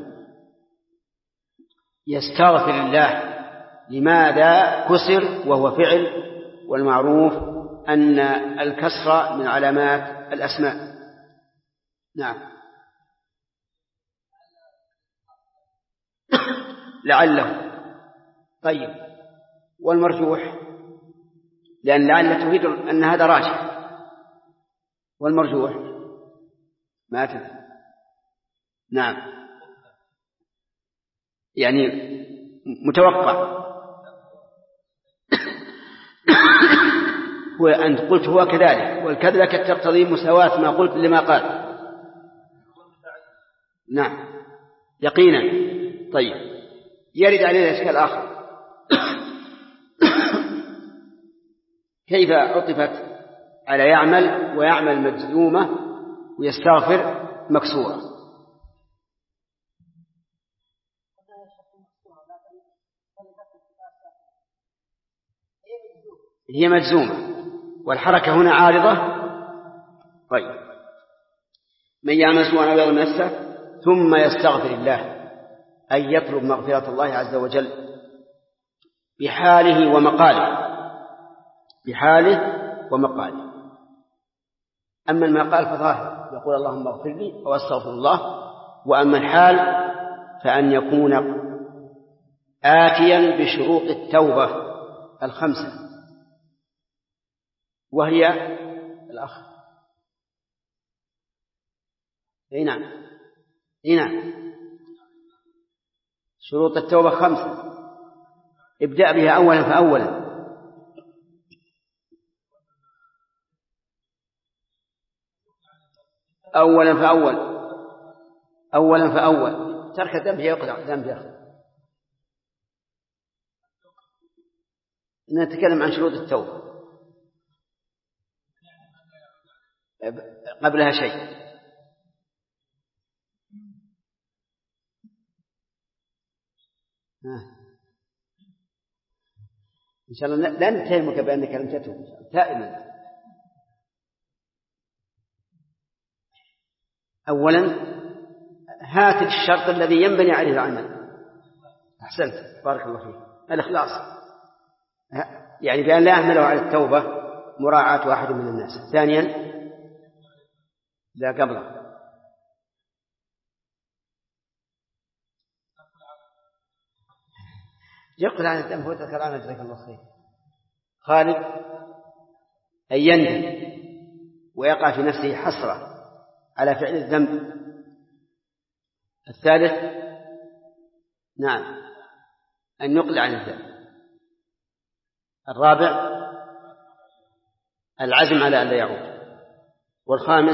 Speaker 1: يستغفر الله لماذا كسر وهو فعل؟ والمعروف أن الكسر من علامات الأسماء. نعم. لعله. طيب، والمرجوح؟ لأن لعل تفيد أن هذا راجح، والمرجوح ما تفيد. نعم، يعني متوقع. وأنت قلت هو كذلك، والكذلك تقتضي مساواة ما قلت لما قال. نعم، يقينا. طيب، يرد علينا إشكال آخر: كيف عطفت على يعمل ويعمل مجزومة ويستغفر مكسورة؟ هي مجزومة والحركة هنا عارضة. طيب، من يعمل سوءا أو يظلم نفسه ثم يستغفر الله أي يطلب مغفرة الله عز وجل بحاله ومقاله. أما المقال فظاهر، يقول اللهم اغفر لي أو أستغفر الله. وأما الحال فأن يكون آتيا بشروط التوبة 5، وهي الأخ. نعم، شروط التوبة 5، ابدأ بها أولا فأولا. أولا فأول ترك الذنب يقطع الذنب يا أخي. نتكلم عن شروط التوبة، قبلها شيء. إن شاء الله لا نتهمك بأنك لم تتوب دائما. أولا هات الشرط الذي ينبني عليه العمل. أحسنت، بارك الله فيك. الإخلاص، يعني بأن لا يعمله على التوبة مراعاة واحد من الناس. ثانيا لا قبله يقول عن الذنب وتذكر عنه جزاك الله خير. خالد أن يندم ويقع في نفسه حسرة على فعل الذنب. الثالث نعم أن يقلع عن الذنب. الرابع العزم على أن لا يعود. والخامس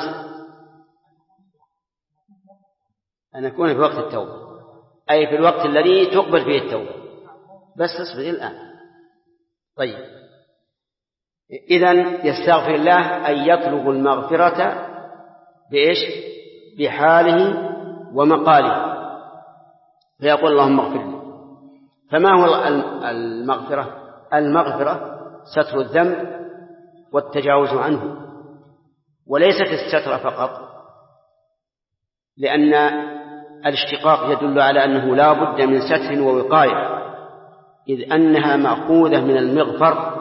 Speaker 1: أن يكون في وقت التوبة، أي في الوقت الذي تقبل فيه التوبة. بس اصبر الآن. طيب، إذن يستغفر الله أن يطلب المغفرة بإيش؟ بحاله ومقاله، فيقول اللهم اغفر لي. فما هو المغفرة؟ المغفرة ستر الذنب والتجاوز عنه، وليست الستر فقط، لأن الاشتقاق يدل على أنه لا بد من ستر ووقاية، إذ أنها مأخوذة من المغفر،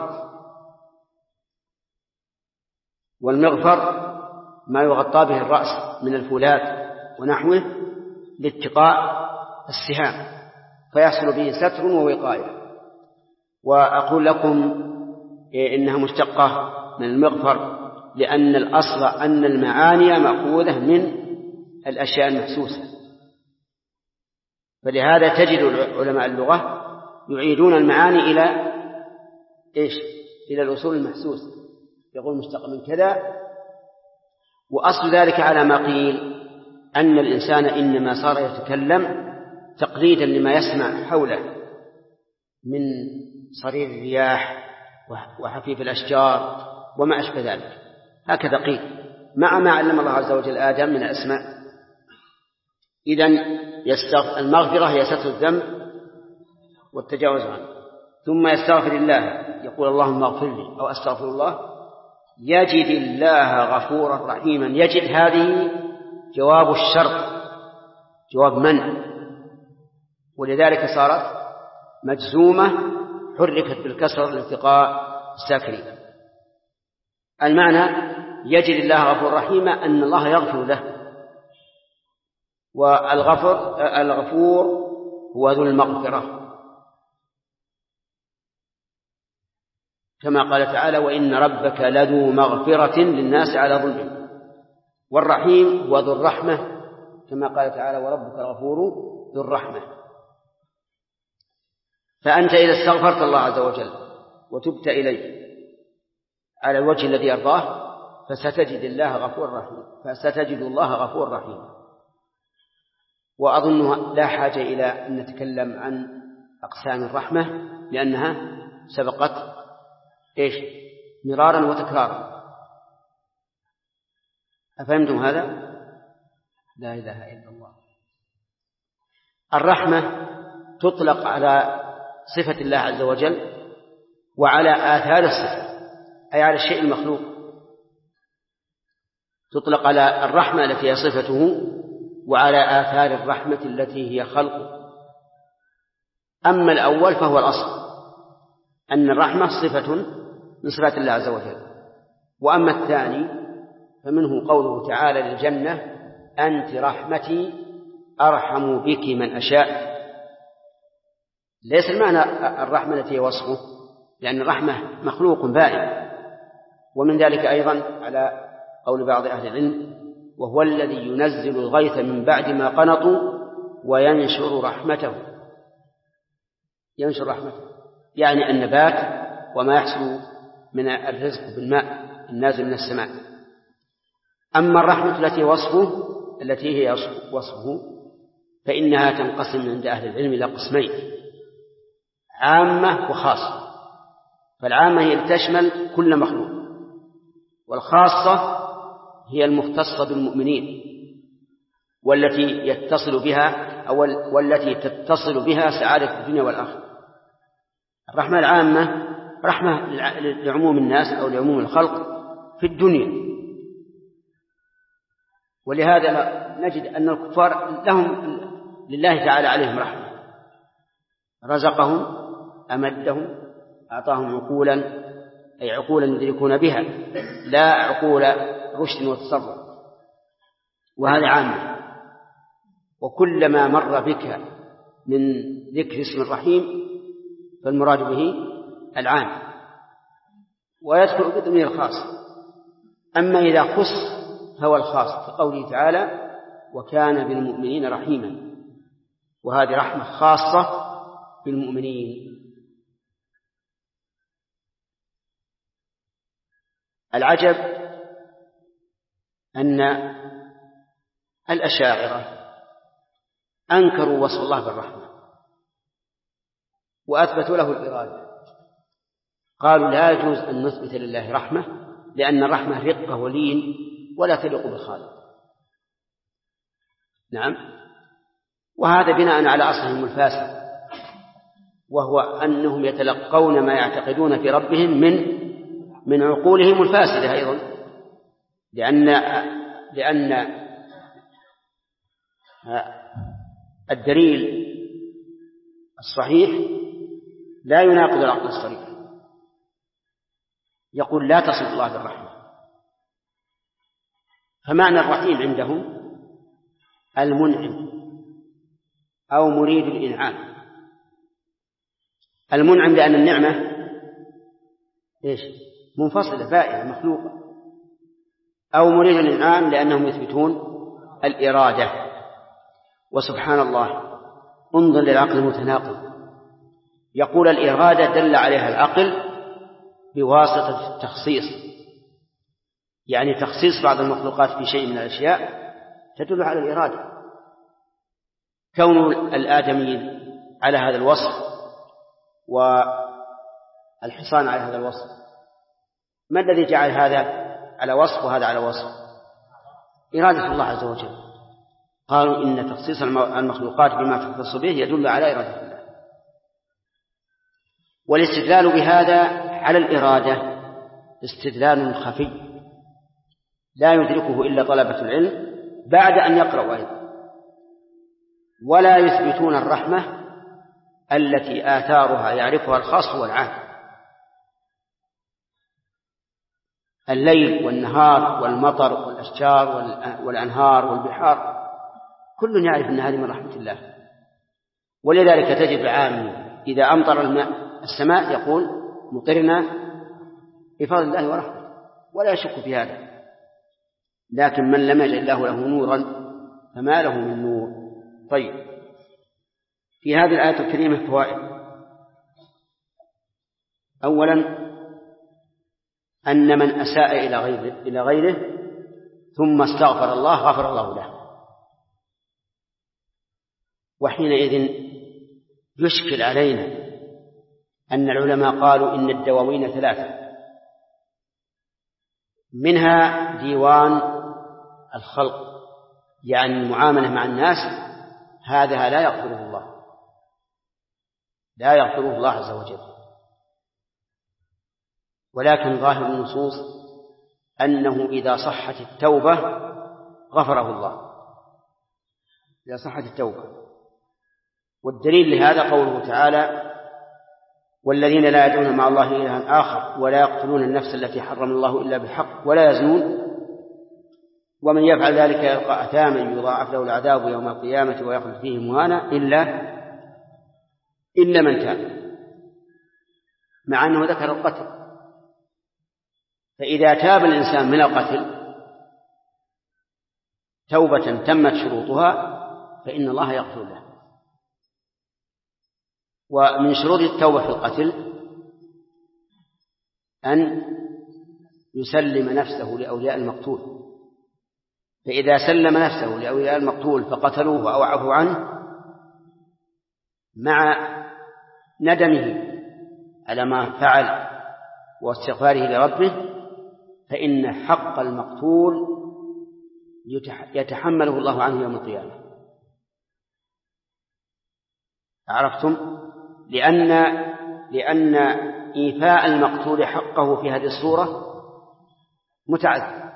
Speaker 1: والمغفر ما يغطى به الرأس من الفولاذ ونحوه لاتقاء السهام، فيحصل به ستر ووقاية. وأقول لكم إنها مشتقة من المغفر، لأن الأصل أن المعاني مأخوذة من الأشياء المحسوسة، فلهذا تجد علماء اللغة يعيدون المعاني إلى إيش؟ إلى الأصول المحسوسة، يقول مشتق من كذا. وأصل ذلك على ما قيل أن الإنسان إنما صار يتكلم تقليدا لما يسمع حوله من صرير الرياح وحفيف الأشجار وما أشبه ذلك، هكذا قيل، مع ما علم الله عز وجل آدم من الأسماء. إذن المغفرة هي ستر الذنب والتجاوز عنه. ثم يستغفر الله، يقول اللهم اغفر لي أو أستغفر الله، يجد الله غفورا رحيما. يجد هذه جواب الشرط، جواب من، ولذلك صارت مجزومة حركت بالكسر لالتقاء الساكنين. المعنى يجد الله غفور رحيما أن الله يغفر له، والغفور هو ذو المغفرة، كما قال تعالى وإن ربك لذو مغفرة للناس على ظلمهم. والرحيم هو ذو الرحمة، كما قال تعالى وربك الغفور ذو الرحمة. فأنت إذا استغفرت الله عز وجل وتبت إليه على الوجه الذي يرضاه فستجد الله غفور رحيم. وأظن لا حاجة إلى أن نتكلم عن أقسام الرحمة، لأنها سبقت إيش؟ مرارا وتكرارا. أفهمتم هذا؟ لا إله إلا الله. الرحمة تطلق على صفة الله عز وجل وعلى آثار الصفة، أي على الشيء المخلوق. تطلق على الرحمة التي هي صفته وعلى آثار الرحمة التي هي خلقه. أما الأول فهو الأصل أن الرحمة صفة من صفات الله عز وجل، وأما الثاني فمنه قوله تعالى للجنة أنت رحمتي أرحم بك من أشاء. ليس المعنى الرحمة التي هي وصفه، لأن الرحمة مخلوق بائن. ومن ذلك أيضا على قول بعض أهل العلم وهو الذي ينزل الغيث من بعد ما قنطوا وينشر رحمته. ينشر رحمته يعني النبات وما يحصل من الرزق بالماء النازل من السماء. أما الرحمة التي هي وصفه فإنها تنقسم عند أهل العلم إلى قسمين: عامة وخاصة. فالعامة هي تشمل كل مخلوق، والخاصة هي المختصة بالمؤمنين والتي تتصل بها سعادة الدنيا والآخرة. الرحمة العامة رحمة لعموم الناس أو لعموم الخلق في الدنيا، ولهذا نجد أن الكفار لله تعالى عليهم رحمة، رزقهم، أمدهم، أعطاهم عقولا، أي عقولا يدركون بها لا عقول رشد وتصرف، وهذا عام. وكلما مر بك من ذكر اسم الرحيم فالمراد به العام، ويدخل في ضمن الخاص. أما إذا خص هو الخاص في قوله تعالى وكان بالمؤمنين رحيما، وهذه رحمة خاصة بالمؤمنين. العجب أن الأشاعرة أنكروا وصف الله بالرحمة وأثبتوا له الإرادة. قالوا لا يجوز أن نثبت لله رحمة، لأن الرحمة رقة ولين ولا تليق بالخالق. نعم. وهذا بناء على أصلهم الفاسد، وهو أنهم يتلقون ما يعتقدون في ربهم من عقولهم الفاسدة أيضا، لأن الدليل الصحيح لا يناقض العقل الصريح. يقول لا تصف الله بالرحمة، فمعنى الرحيم عندهم المنعم أو مريد الإنعام. المنعم لأن النعمة منفصلة بائنة مخلوقة، أو مريد الإنعام لأنهم يثبتون الإرادة. وسبحان الله، انظر للعقل المتناقض، يقول الإرادة دل عليها العقل بواسطة التخصيص، يعني تخصيص بعض المخلوقات في شيء من الأشياء تدل على الإرادة. كون الآدميين على هذا الوصف والحصان على هذا الوصف، ما الذي جعل هذا على وصف وهذا على وصف؟ إرادة الله عز وجل. قالوا إن تخصيص المخلوقات بما تختص به يدل على إرادة الله. والاستدلال بهذا على الإرادة استدلال خفي لا يدركه إلا طلبة العلم بعد أن يقرأوا أيضا. ولا يثبتون الرحمة التي آثارها يعرفها الخاص والعام. الليل والنهار والمطر والأشجار والأنهار والبحار كل يعرف أن هذه من رحمة الله. ولذلك تجد العام إذا أمطر السماء يقول مطرنا بفضل الله ورحمته، ولا يشك في هذا. لكن من لم يجعل الله له نورا فما له من نور. طيب، في هذه الآية الكريمة فوائد. أولا، أن من أساء إلى غيره ثم استغفر الله غفر الله له. وحينئذ يشكل علينا أن العلماء قالوا إن الدواوين 3، منها ديوان الخلق، يعني المعاملة مع الناس، هذا لا يغفره الله، لا يغفره الله عز وجل. ولكن ظاهر النصوص أنه إذا صحت التوبة غفره الله، إذا صحت التوبة. والدليل لهذا قوله تعالى: والذين لا يدعون مع الله إلها آخر ولا يقتلون النفس التي حرم الله إلا بالحق ولا يزنون ومن يفعل ذلك يلقى أثاما يضاعف له العذاب يوم القيامة ويخلد فيه مهانا إلا من تاب، مع أنه ذكر القتل. فإذا تاب الإنسان من القتل توبة تمت شروطها فإن الله يغفر له. ومن شروط التوبة في القتل أن يسلم نفسه لأولياء المقتول، فإذا سلم نفسه لأولياء المقتول فقتلوه أو عفوا عنه مع ندمه على ما فعل واستغفاره لربه، فإن حق المقتول يتحمله الله عنه يوم القيامة. عرفتم؟ لأن إيفاء المقتول حقه في هذه الصورة متعذر.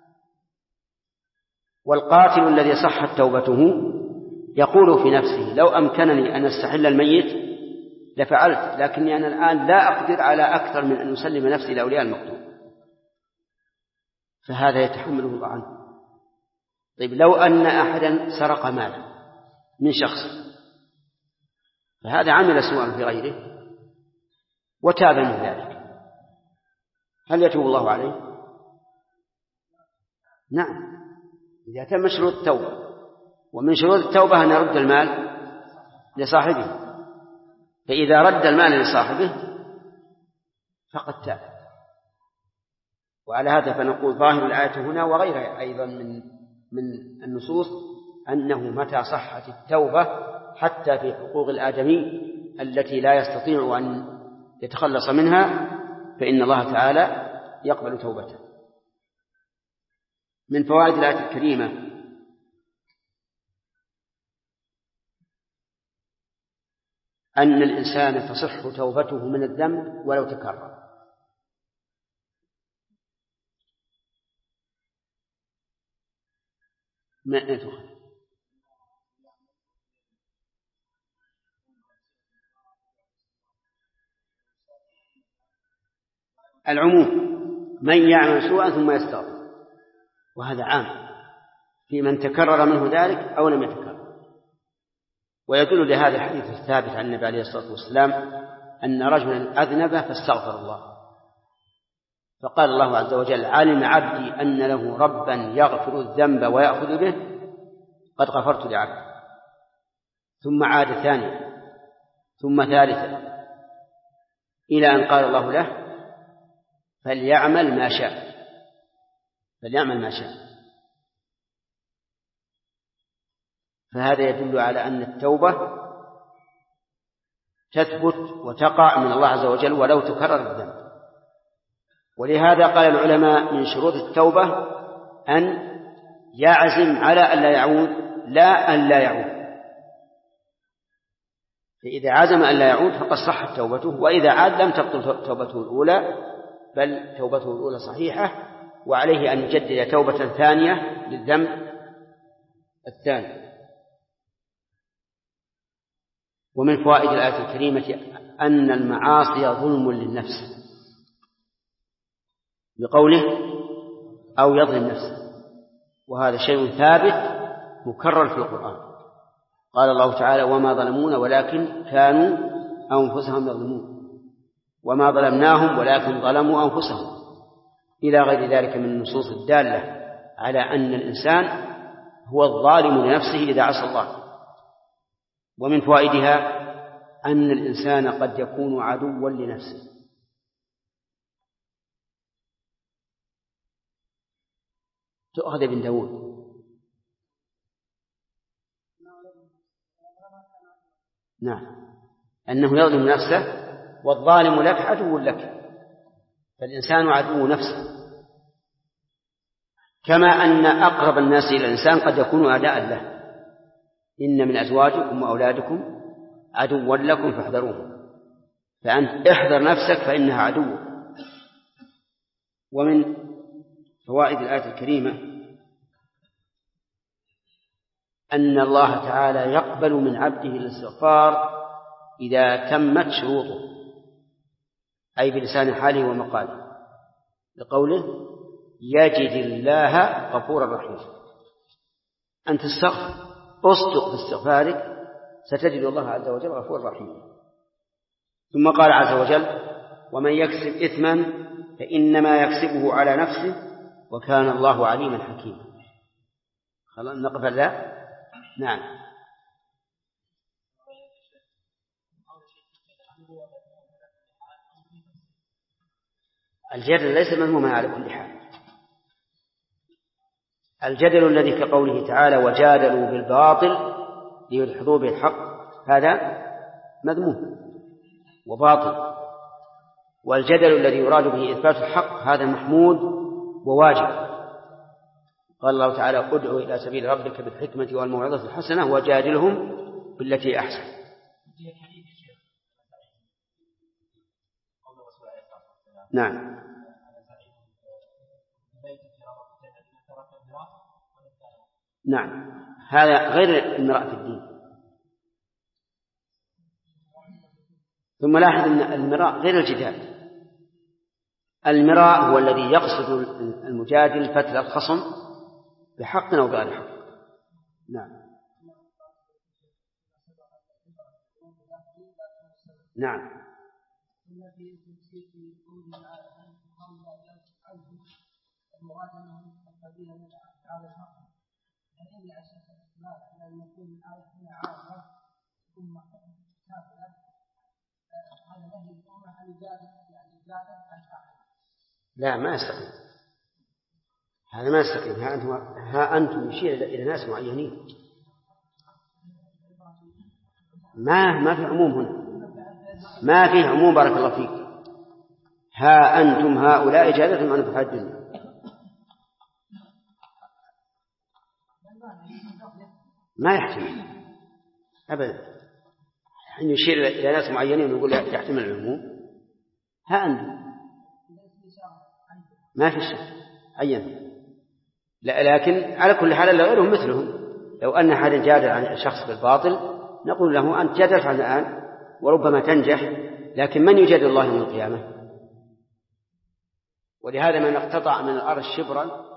Speaker 1: والقاتل الذي صحت توبته يقول في نفسه: لو أمكنني أن أستحل الميت لفعلت، لكني أنا الآن لا أقدر على أكثر من أن أسلم نفسي لأولياء المقتول. فهذا يتحمله الله عنه. طيب، لو أن أحدا سرق مالا من شخص، فهذا عمل سوءا في غيره وتاب من ذلك، هل يتوب الله عليه؟ نعم، إذا تم شروط التوبة. ومن شروط التوبة أن يرد المال لصاحبه، فإذا رد المال لصاحبه فقد تاب. وعلى هذا فنقول ظاهر الآية هنا وغيرها أيضا من النصوص أنه متى صحت التوبة حتى في حقوق الآدمي التي لا يستطيع أن يتخلص منها فإن الله تعالى يقبل توبته. من فوائد الآية الكريمة أن الإنسان تصح توبته من الذنب ولو تكرر. العموم من يعمل سوءا ثم يستغفر، وهذا عام في من تكرر منه ذلك أو لم يتكرر. ويدل لهذا الحديث الثابت عن النبي عليه الصلاة والسلام أن رجلا أذنب فاستغفر الله، فقال الله عز وجل: علم عبدي أن له ربا يغفر الذنب ويأخذ به، قد غفرت لعبدي. ثم عاد ثانيا ثم ثالثا إلى أن قال الله له: فليعمل ما شاء، فليعمل ما شاء. فهذا يدل على أن التوبة تثبت وتقع من الله عز وجل ولو تكرر الذنب. ولهذا قال العلماء من شروط التوبة أن يعزم على أن لا يعود، لا أن لا يعود. فإذا عزم أن لا يعود فقد صحت توبته، وإذا عاد لم تبطل توبته الأولى، بل توبته الأولى صحيحة، وعليه أن يجدد توبة ثانية للذنب الثاني. ومن فوائد الآية الكريمة أن المعاصي ظلم للنفس، بقوله: أو يظلم نفسه، وهذا شيء ثابت مكرر في القرآن. قال الله تعالى: وما ظلمونا ولكن كانوا أنفسهم يظلمون، وما ظلمناهم ولكن ظلموا أنفسهم، إلى غير ذلك من النصوص الدالة على أن الإنسان هو الظالم لنفسه إذا عصى الله. ومن فوائدها أن الإنسان قد يكون عدوا لنفسه. تؤخذ ابن داود. نعم، أنه يظلم نفسه، والظالم لك عدو لك، فالإنسان عدو نفسه، كما أن أقرب الناس إلى الإنسان قد يكون أعداء له. إن من أزواجكم وأولادكم عدوا لكم فاحذروه، فأنت احذر نفسك فإنها عدو. ومن فوائد الآية الكريمة أن الله تعالى يقبل من عبده الاستغفار إذا تمت شروطه، أي بلسان حاله ومقاله، لقوله: يجد الله غفورا رحيما. أن تستغفر، أصدق في استغفارك، ستجد الله عز وجل غفورا رحيما. ثم قال عز وجل: ومن يكسب إثما فإنما يكسبه على نفسه وكان الله عليما حكيما. خلاص نقف ذا. نعم. الجدل ليس مذموما على كل حال. الجدل الذي كقوله تعالى: وجادلوا بالباطل ليدحضوا به الحق، هذا مذموم وباطل. والجدل الذي يراد به إثبات الحق هذا محمود وواجب. قال الله تعالى: ادع إلى سبيل ربك بالحكمة والموعظة الحسنة وجادلهم بالتي أحسن. نعم. نعم، هذا غير المراء في الدين. ثم لاحظ أن المراء غير الجدال. المراء هو الذي يقصد المجادل فتل الخصم بحق أو بغير حق. نعم. نعم. لا، ما يستقيم، هذا ما يستقيم. ها أنتم يشير إلى ناس معينين، ما في عموم هنا، ما فيه عموم. بارك الله فيك. ها أنتم هؤلاء جادلتم عن فتح الدنيا، ما يحتمل أبدا. حين يشير إلى ناس معينين ويقول يحتمل العموم، ها أنت ما في شك عين. لكن على كل حال غيرهم مثلهم. لو أن أحد جادل عن شخص بالباطل نقول له أنت جادلت عن الآن وربما تنجح، لكن من يجادل الله يوم القيامة؟ ولهذا من اقتطع من الأرض شبرا